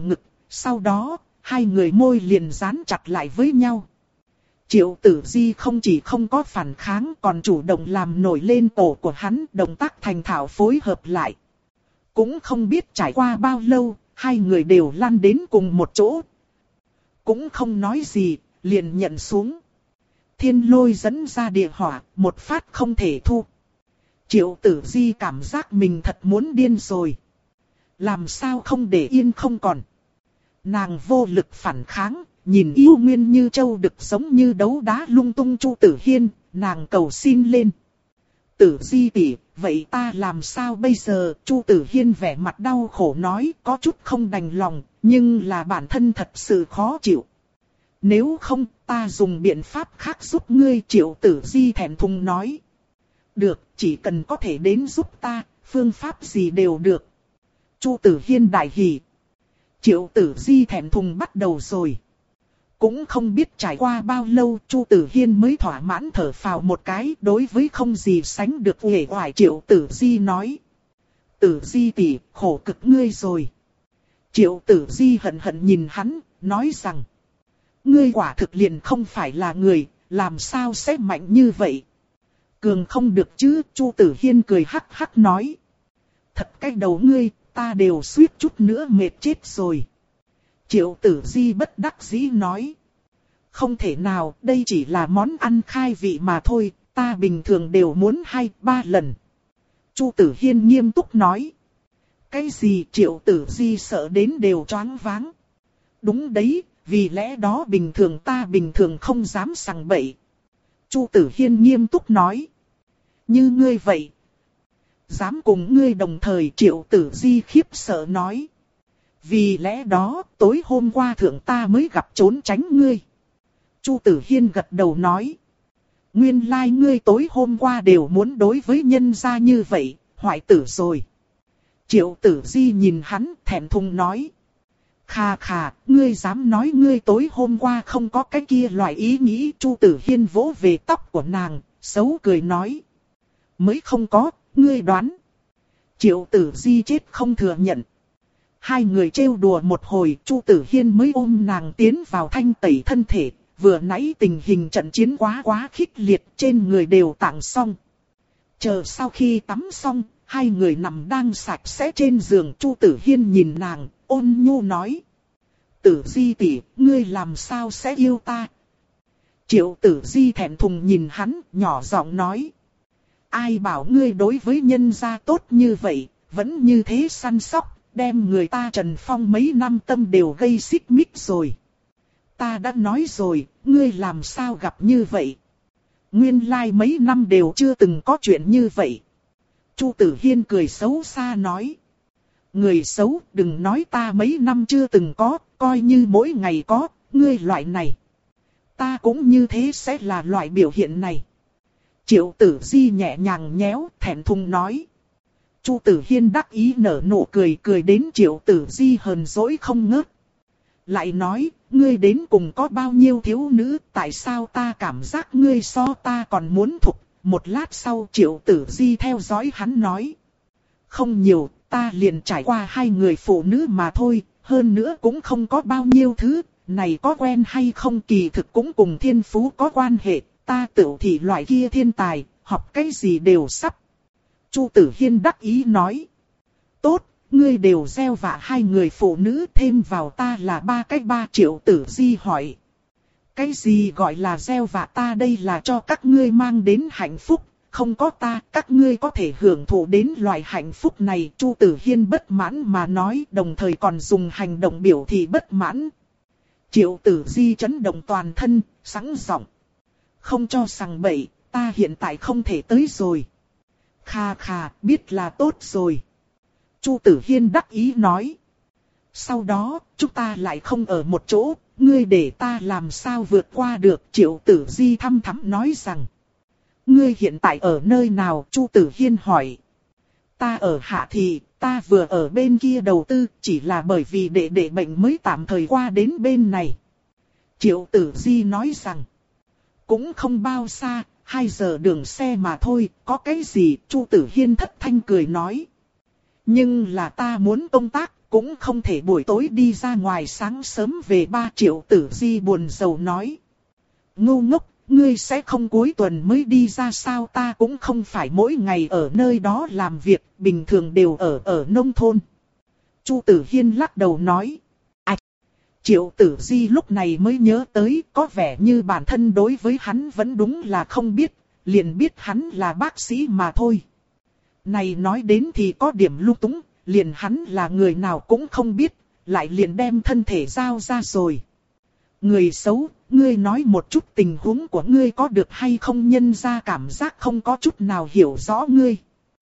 Sau đó, hai người môi liền dán chặt lại với nhau. Triệu Tử Di không chỉ không có phản kháng còn chủ động làm nổi lên cổ của hắn, động tác thành thạo phối hợp lại. Cũng không biết trải qua bao lâu, hai người đều lăn đến cùng một chỗ. Cũng không nói gì, liền nhận xuống. Thiên lôi dẫn ra địa hỏa, một phát không thể thu. Triệu Tử Di cảm giác mình thật muốn điên rồi. Làm sao không để yên không còn. Nàng vô lực phản kháng, nhìn yêu nguyên như châu đực giống như đấu đá lung tung Chu Tử Hiên, nàng cầu xin lên. Tử Di tỷ, vậy ta làm sao bây giờ? Chu Tử Hiên vẻ mặt đau khổ nói, có chút không đành lòng, nhưng là bản thân thật sự khó chịu. Nếu không, ta dùng biện pháp khác giúp ngươi. Triệu Tử Di thẹn thùng nói. Được, chỉ cần có thể đến giúp ta, phương pháp gì đều được. Chu Tử Hiên đại hỉ. Triệu Tử Di thẹn thùng bắt đầu rồi. Cũng không biết trải qua bao lâu, Chu Tử Hiên mới thỏa mãn thở phào một cái. Đối với không gì sánh được uể oải, Triệu Tử Di nói. Tử Di tỷ, khổ cực ngươi rồi. Triệu Tử Di hận hận nhìn hắn, nói rằng. Ngươi quả thực liền không phải là người, làm sao sẽ mạnh như vậy? Cường không được chứ? Chu Tử Hiên cười hắc hắc nói. Thật cái đầu ngươi, ta đều suýt chút nữa mệt chết rồi. Triệu Tử Di bất đắc dĩ nói. Không thể nào, đây chỉ là món ăn khai vị mà thôi, ta bình thường đều muốn hai, ba lần. Chu Tử Hiên nghiêm túc nói. Cái gì? Triệu Tử Di sợ đến đều choáng váng. Đúng đấy, vì lẽ đó bình thường ta bình thường không dám sằng bậy. Chu Tử Hiên nghiêm túc nói. Như ngươi vậy. Dám cùng ngươi đồng thời. Triệu Tử Di khiếp sợ nói. Vì lẽ đó, tối hôm qua thượng ta mới gặp trốn tránh ngươi. Chu Tử Hiên gật đầu nói. Nguyên lai like ngươi tối hôm qua đều muốn đối với nhân gia như vậy, hoại tử rồi. Triệu Tử Di nhìn hắn thẹn thùng nói. Khà khà, ngươi dám nói ngươi tối hôm qua không có cái kia loại ý nghĩ. Chu Tử Hiên vỗ về tóc của nàng, xấu cười nói. Mới không có, ngươi đoán. Triệu Tử Di chết không thừa nhận. Hai người trêu đùa một hồi, Chu Tử Hiên mới ôm nàng tiến vào thanh tẩy thân thể. Vừa nãy tình hình trận chiến quá quá khích liệt, trên người đều tặng xong. Chờ sau khi tắm xong, hai người nằm đang sạch sẽ trên giường. Chu Tử Hiên nhìn nàng, ôn nhu nói. Tử Di tỷ, ngươi làm sao sẽ yêu ta? Triệu Tử Di thẹn thùng nhìn hắn, nhỏ giọng nói. Ai bảo ngươi đối với nhân gia tốt như vậy, vẫn như thế săn sóc, đem người ta Trần Phong mấy năm tâm đều gây xích mích rồi. Ta đã nói rồi, ngươi làm sao gặp như vậy? Nguyên lai like mấy năm đều chưa từng có chuyện như vậy. Chu Tử Hiên cười xấu xa nói. Người xấu, đừng nói ta mấy năm chưa từng có, coi như mỗi ngày có, ngươi loại này. Ta cũng như thế sẽ là loại biểu hiện này. Triệu Tử Di nhẹ nhàng nhéo, thẹn thùng nói. Chu Tử Hiên đắc ý nở nụ cười, cười đến Triệu Tử Di hờn dỗi không ngớt. Lại nói, ngươi đến cùng có bao nhiêu thiếu nữ, tại sao ta cảm giác ngươi so ta còn muốn thục? Một lát sau Triệu Tử Di theo dõi hắn nói. Không nhiều, ta liền trải qua hai người phụ nữ mà thôi, hơn nữa cũng không có bao nhiêu thứ, này có quen hay không kỳ thực cũng cùng thiên phú có quan hệ, ta tự thị loại kia thiên tài, học cái gì đều sắp. Chu Tử Hiên đắc ý nói. Tốt, ngươi đều gieo vạ hai người phụ nữ, thêm vào ta là ba cái. Ba. Triệu Tử Di hỏi. Cái gì gọi là gieo vạ ta? Đây là cho các ngươi mang đến hạnh phúc, không có ta, các ngươi có thể hưởng thụ đến loại hạnh phúc này. Chu Tử Hiên bất mãn mà nói, đồng thời còn dùng hành động biểu thị bất mãn. Triệu Tử Di chấn động toàn thân, sẵn giọng. Không cho sằng bậy, ta hiện tại không thể tới rồi. Kha kha, biết là tốt rồi. Chu Tử Hiên đắc ý nói. Sau đó, chúng ta lại không ở một chỗ, ngươi để ta làm sao vượt qua được? Triệu Tử Di thăm thắm nói rằng. Ngươi hiện tại ở nơi nào? Chu Tử Hiên hỏi. Ta ở Hạ Thị, ta vừa ở bên kia đầu tư, chỉ là bởi vì đệ đệ bệnh mới tạm thời qua đến bên này. Triệu Tử Di nói rằng. Cũng không bao xa, hai giờ đường xe mà thôi, có cái gì? Chu Tử Hiên thất thanh cười nói. Nhưng là ta muốn công tác, cũng không thể buổi tối đi ra ngoài sáng sớm về ba. Triệu Tử Di buồn rầu nói. Ngu ngốc, ngươi sẽ không cuối tuần mới đi ra sao? Ta cũng không phải mỗi ngày ở nơi đó làm việc, bình thường đều ở ở nông thôn. Chu Tử Hiên lắc đầu nói. Ảch! Triệu Tử Di lúc này mới nhớ tới, có vẻ như bản thân đối với hắn vẫn đúng là không biết, liền biết hắn là bác sĩ mà thôi. Này nói đến thì có điểm lung túng, liền hắn là người nào cũng không biết, lại liền đem thân thể giao ra rồi. Người xấu, ngươi nói một chút tình huống của ngươi có được hay không? Nhân ra cảm giác không có chút nào hiểu rõ ngươi.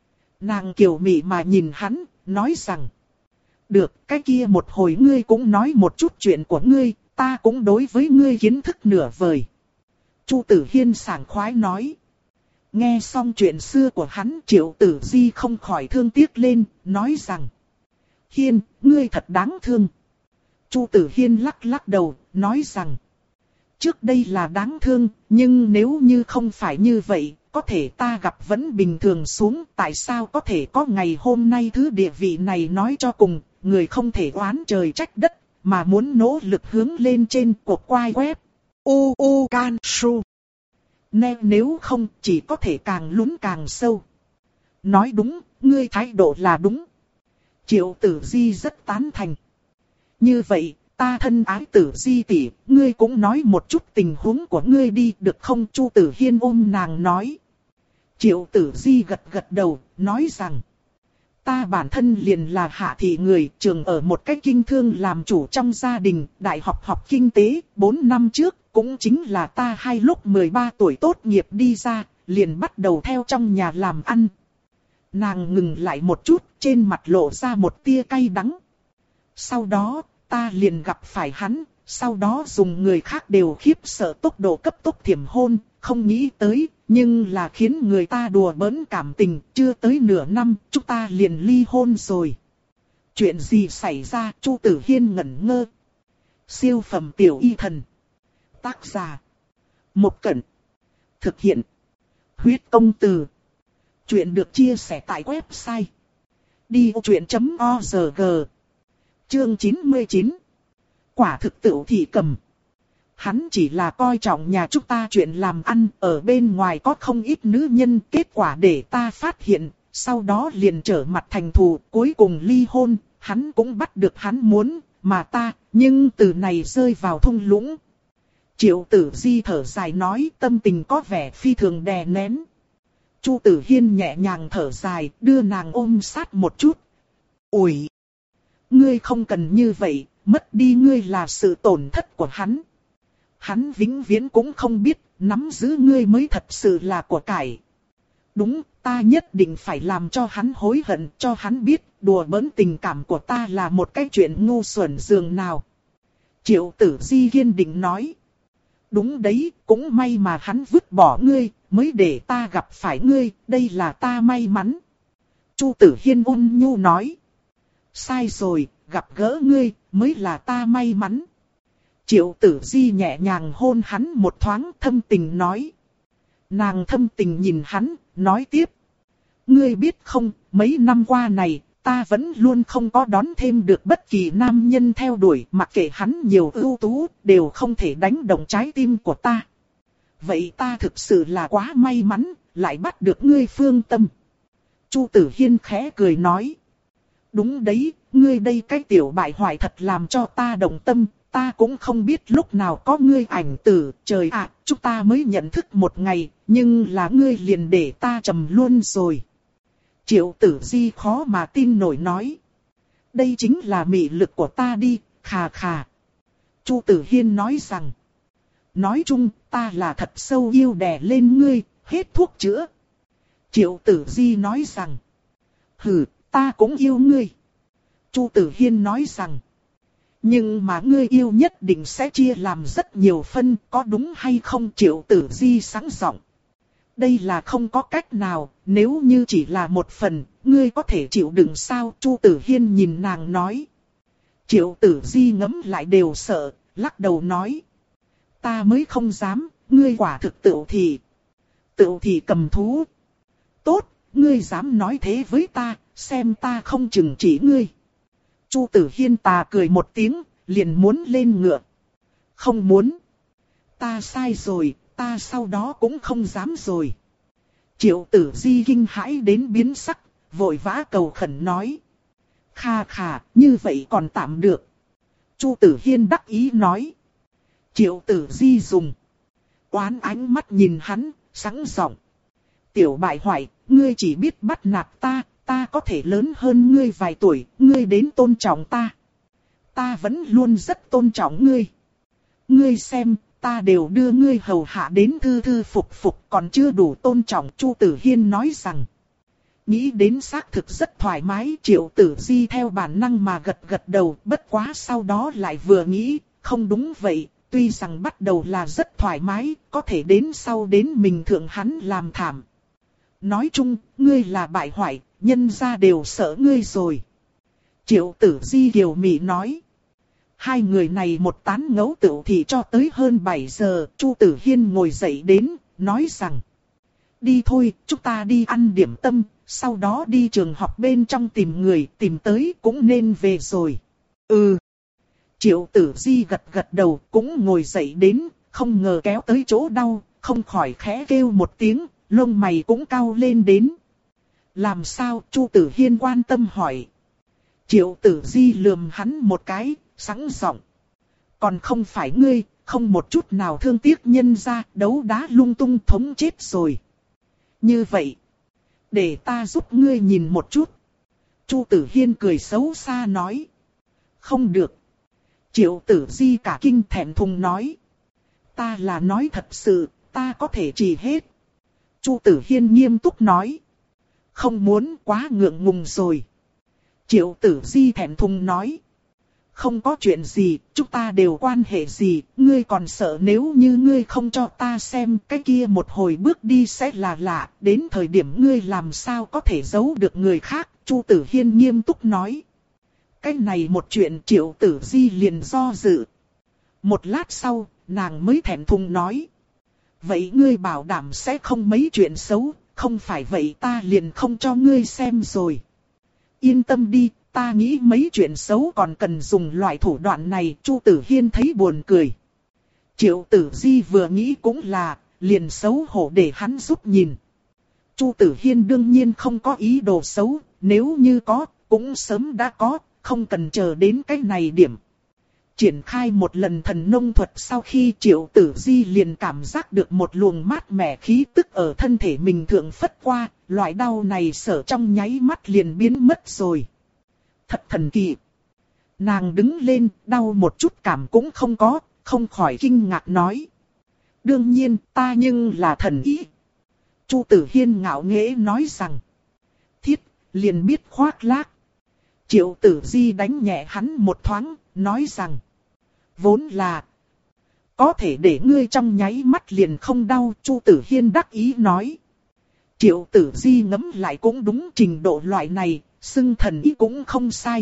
Nàng kiều mị mà nhìn hắn, nói rằng. Được, cái kia một hồi ngươi cũng nói một chút chuyện của ngươi, ta cũng đối với ngươi kiến thức nửa vời. Chu Tử Hiên sảng khoái nói. Nghe xong chuyện xưa của hắn, Triệu Tử Di không khỏi thương tiếc lên, nói rằng. Hiên, ngươi thật đáng thương. Chu Tử Hiên lắc lắc đầu, nói rằng. Trước đây là đáng thương, nhưng nếu như không phải như vậy, có thể ta gặp vẫn bình thường xuống. Tại sao có thể có ngày hôm nay? Thứ địa vị này nói cho cùng, người không thể oán trời trách đất, mà muốn nỗ lực hướng lên trên. Cuộc quay web u u can su. Nên nếu không chỉ có thể càng lún càng sâu. Nói đúng, ngươi thái độ là đúng. Triệu Tử Di rất tán thành. Như vậy, ta thân ái Tử Di tỷ, ngươi cũng nói một chút tình huống của ngươi đi được không? Chu Tử Hiên ôm nàng nói. Triệu Tử Di gật gật đầu, nói rằng. Ta bản thân liền là hạ thị người, trường ở một cái kinh thương làm chủ trong gia đình, đại học học kinh tế, bốn năm trước, cũng chính là ta hai lúc mười ba tuổi tốt nghiệp đi ra, liền bắt đầu theo trong nhà làm ăn. Nàng ngừng lại một chút, trên mặt lộ ra một tia cay đắng. Sau đó, ta liền gặp phải hắn, sau đó dùng người khác đều khiếp sợ tốc độ cấp tốc thiểm hôn, không nghĩ tới, nhưng là khiến người ta đùa bỡn cảm tình, chưa tới nửa năm, chúng ta liền ly hôn rồi. Chuyện gì xảy ra? Chu Tử Hiên ngẩn ngơ. Siêu phẩm tiểu y thần. Tác giả. Một Cẩn. Thực hiện. Huyết công từ. Chuyện được chia sẻ tại website. đi ô chuyện chấm org. Chương chín mươi chín. Quả thực tựu thị cầm. Hắn chỉ là coi trọng nhà chúng ta chuyện làm ăn, ở bên ngoài có không ít nữ nhân, kết quả để ta phát hiện, sau đó liền trở mặt thành thù, cuối cùng ly hôn, hắn cũng bắt được hắn muốn, mà ta, nhưng từ này rơi vào thung lũng. Triệu Tử Di thở dài nói, tâm tình có vẻ phi thường đè nén. Chu Tử Hiên nhẹ nhàng thở dài, đưa nàng ôm sát một chút. Ủi! Ngươi không cần như vậy, mất đi ngươi là sự tổn thất của hắn. Hắn vĩnh viễn cũng không biết, nắm giữ ngươi mới thật sự là của cải. Đúng, ta nhất định phải làm cho hắn hối hận, cho hắn biết, đùa bỡn tình cảm của ta là một cái chuyện ngu xuẩn dường nào. Triệu Tử Di kiên định nói. Đúng đấy, cũng may mà hắn vứt bỏ ngươi, mới để ta gặp phải ngươi, đây là ta may mắn. Chu Tử Hiên ôn nhu nói. Sai rồi, gặp gỡ ngươi, mới là ta may mắn. Triệu Tử Di nhẹ nhàng hôn hắn một thoáng, thâm tình nói. Nàng thâm tình nhìn hắn, nói tiếp. Ngươi biết không, mấy năm qua này, ta vẫn luôn không có đón thêm được bất kỳ nam nhân theo đuổi, mặc kệ hắn nhiều ưu tú, đều không thể đánh động trái tim của ta. Vậy ta thực sự là quá may mắn, lại bắt được ngươi phương tâm. Chu Tử Hiên khẽ cười nói. Đúng đấy, ngươi đây cái tiểu bại hoại thật làm cho ta động tâm, ta cũng không biết lúc nào có ngươi ảnh tử, trời ạ, chúng ta mới nhận thức một ngày, nhưng là ngươi liền để ta trầm luôn rồi. Triệu Tử Di khó mà tin nổi nói. Đây chính là mị lực của ta đi, khà khà. Chu Tử Hiên nói rằng. Nói chung, ta là thật sâu yêu đè lên ngươi, hết thuốc chữa. Triệu Tử Di nói rằng. Hừ, ta cũng yêu ngươi. Chu Tử Hiên nói rằng. Nhưng mà ngươi yêu nhất định sẽ chia làm rất nhiều phân, có đúng hay không? Triệu Tử Di sáng giọng. Đây là không có cách nào, nếu như chỉ là một phần, ngươi có thể chịu đựng sao? Chu Tử Hiên nhìn nàng nói. Triệu Tử Di ngấm lại đều sợ, lắc đầu nói. Ta mới không dám, ngươi quả thực tựu thì. Tựu thì cầm thú. Tốt, ngươi dám nói thế với ta, xem ta không chừng chỉ ngươi. Chu Tử Hiên tà cười một tiếng, liền muốn lên ngựa. Không muốn. Ta sai rồi, ta sau đó cũng không dám rồi. Triệu Tử Di kinh hãi đến biến sắc, vội vã cầu khẩn nói. Kha khà, như vậy còn tạm được. Chu Tử Hiên đắc ý nói. Triệu Tử Di dùng oán ánh mắt nhìn hắn, sẵn giọng. Tiểu bại hoại, ngươi chỉ biết bắt nạt ta, ta có thể lớn hơn ngươi vài tuổi, ngươi đến tôn trọng ta. Ta vẫn luôn rất tôn trọng ngươi. Ngươi xem, ta đều đưa ngươi hầu hạ đến thư thư phục phục, còn chưa đủ tôn trọng. Chu Tử Hiên nói rằng. Nghĩ đến xác thực rất thoải mái. Triệu Tử Di theo bản năng mà gật gật đầu, bất quá sau đó lại vừa nghĩ, không đúng vậy. Tuy rằng bắt đầu là rất thoải mái, có thể đến sau đến mình thượng hắn làm thảm. Nói chung, ngươi là bại hoại, nhân gia đều sợ ngươi rồi. Triệu Tử Di kiều mị nói. Hai người này một tán ngẫu tựu thì cho tới hơn bảy giờ, Chu Tử Hiên ngồi dậy đến, nói rằng. Đi thôi, chúng ta đi ăn điểm tâm, sau đó đi trường học bên trong tìm người, tìm tới cũng nên về rồi. Ừ. Triệu Tử Di gật gật đầu, cũng ngồi dậy đến, không ngờ kéo tới chỗ đau, không khỏi khẽ kêu một tiếng, lông mày cũng cau lên đến. Làm sao? Chu Tử Hiên quan tâm hỏi. Triệu Tử Di lườm hắn một cái, sẵn giọng. Còn không phải ngươi, không một chút nào thương tiếc nhân ra, đấu đá lung tung thống chết rồi. Như vậy, để ta giúp ngươi nhìn một chút. Chu Tử Hiên cười xấu xa nói. Không được. Triệu Tử Di cả kinh thẹn thùng nói. Ta là nói thật sự, ta có thể trị hết. Chu Tử Hiên nghiêm túc nói. Không muốn, quá ngượng ngùng rồi. Triệu Tử Di thẹn thùng nói. Không có chuyện gì, chúng ta đều quan hệ gì, ngươi còn sợ nếu như ngươi không cho ta xem cái kia một hồi bước đi sẽ là lạ, đến thời điểm ngươi làm sao có thể giấu được người khác. Chu Tử Hiên nghiêm túc nói. Cái này một chuyện Triệu Tử Di liền do dự. Một lát sau, nàng mới thẹn thùng nói. Vậy ngươi bảo đảm sẽ không mấy chuyện xấu, không phải vậy ta liền không cho ngươi xem rồi. Yên tâm đi, ta nghĩ mấy chuyện xấu còn cần dùng loại thủ đoạn này. Chu Tử Hiên thấy buồn cười. Triệu Tử Di vừa nghĩ cũng là, liền xấu hổ để hắn giúp nhìn. Chu Tử Hiên đương nhiên không có ý đồ xấu, nếu như có, cũng sớm đã có. Không cần chờ đến cái này điểm. Triển khai một lần thần nông thuật sau khi Triệu Tử Di liền cảm giác được một luồng mát mẻ khí tức ở thân thể mình thượng phất qua. Loại đau này sở trong nháy mắt liền biến mất rồi. Thật thần kỳ. Nàng đứng lên, đau một chút cảm cũng không có, không khỏi kinh ngạc nói. Đương nhiên ta nhưng là thần ý. Chu Tử Hiên ngạo nghễ nói rằng. Thiết, liền biết khoác lác. Triệu Tử Di đánh nhẹ hắn một thoáng, nói rằng. Vốn là. Có thể để ngươi trong nháy mắt liền không đau. Chu Tử Hiên đắc ý nói. Triệu Tử Di ngẫm lại cũng đúng trình độ loại này, xưng thần ý cũng không sai.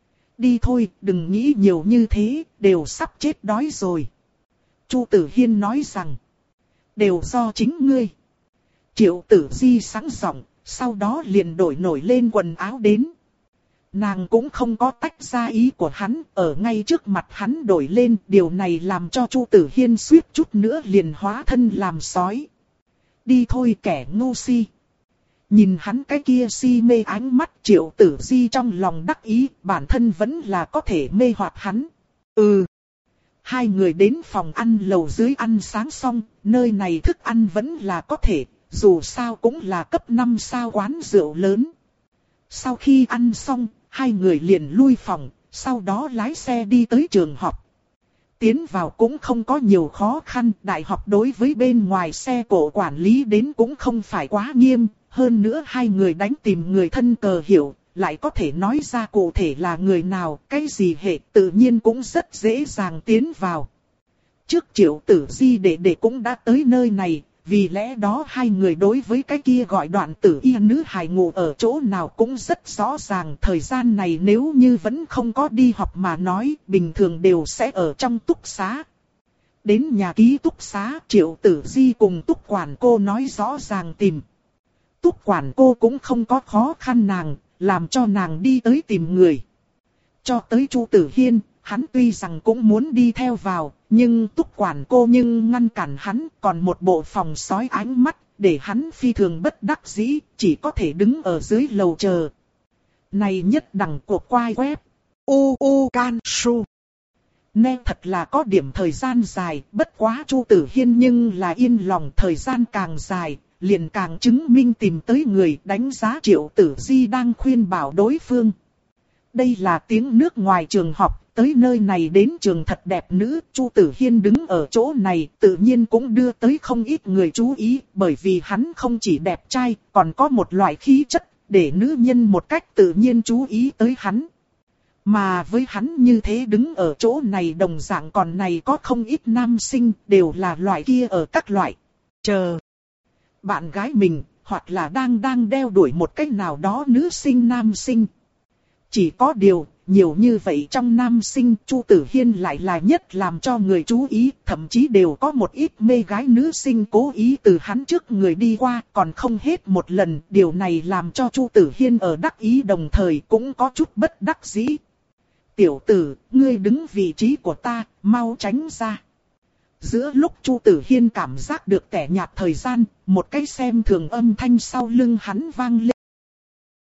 Đi thôi, đừng nghĩ nhiều như thế, đều sắp chết đói rồi. Chu Tử Hiên nói rằng. Đều do chính ngươi. Triệu Tử Di sẵn giọng, sau đó liền đổi nổi lên quần áo đến. Nàng cũng không có tách ra ý của hắn, ở ngay trước mặt hắn đổi lên, điều này làm cho Chu Tử Hiên suýt chút nữa liền hóa thân làm sói. Đi thôi kẻ ngu si. Nhìn hắn cái kia si mê ánh mắt, Triệu Tử Di trong lòng đắc ý, bản thân vẫn là có thể mê hoặc hắn. Ừ. Hai người đến phòng ăn lầu dưới ăn sáng xong, nơi này thức ăn vẫn là có thể, dù sao cũng là cấp năm sao quán rượu lớn. Sau khi ăn xong, hai người liền lui phòng, sau đó lái xe đi tới trường học. Tiến vào cũng không có nhiều khó khăn, đại học đối với bên ngoài xe cộ quản lý đến cũng không phải quá nghiêm, hơn nữa hai người đánh tìm người thân cờ hiệu, lại có thể nói ra cụ thể là người nào, cái gì hệ tự nhiên cũng rất dễ dàng tiến vào. Trước Triệu Tử Di đệ đệ cũng đã tới nơi này. Vì lẽ đó hai người đối với cái kia gọi Đoạn Tử Y nữ hài ngủ ở chỗ nào cũng rất rõ ràng. Thời gian này nếu như vẫn không có đi học mà nói, bình thường đều sẽ ở trong túc xá. Đến nhà ký túc xá, Triệu Tử Di cùng túc quản cô nói rõ ràng tìm. Túc quản cô cũng không có khó khăn nàng, làm cho nàng đi tới tìm người. Cho tới Chu Tử Hiên, hắn tuy rằng cũng muốn đi theo vào, nhưng túc quản cô nhưng ngăn cản hắn, còn một bộ phòng sói ánh mắt, để hắn phi thường bất đắc dĩ, chỉ có thể đứng ở dưới lầu chờ. Này nhất đẳng cuộc quay web. U U Can Su. Nè thật là có điểm thời gian dài, bất quá Chu Tử Hiên nhưng là yên lòng, thời gian càng dài, liền càng chứng minh tìm tới người, đánh giá Triệu Tử Di đang khuyên bảo đối phương. Đây là tiếng nước ngoài trường học, tới nơi này đến trường thật đẹp nữ, Chu Tử Hiên đứng ở chỗ này tự nhiên cũng đưa tới không ít người chú ý, bởi vì hắn không chỉ đẹp trai, còn có một loại khí chất, để nữ nhân một cách tự nhiên chú ý tới hắn. Mà với hắn như thế đứng ở chỗ này đồng dạng còn này có không ít nam sinh, đều là loại kia ở các loại. Chờ bạn gái mình, hoặc là đang đang đeo đuổi một cách nào đó nữ sinh nam sinh. Chỉ có điều, nhiều như vậy trong nam sinh, Chu Tử Hiên lại là nhất làm cho người chú ý, thậm chí đều có một ít mê gái nữ sinh cố ý từ hắn trước người đi qua, còn không hết một lần. Điều này làm cho Chu Tử Hiên ở đắc ý đồng thời cũng có chút bất đắc dĩ. Tiểu tử, ngươi đứng vị trí của ta, mau tránh ra. Giữa lúc Chu Tử Hiên cảm giác được tẻ nhạt thời gian, một cái xem thường âm thanh sau lưng hắn vang lên.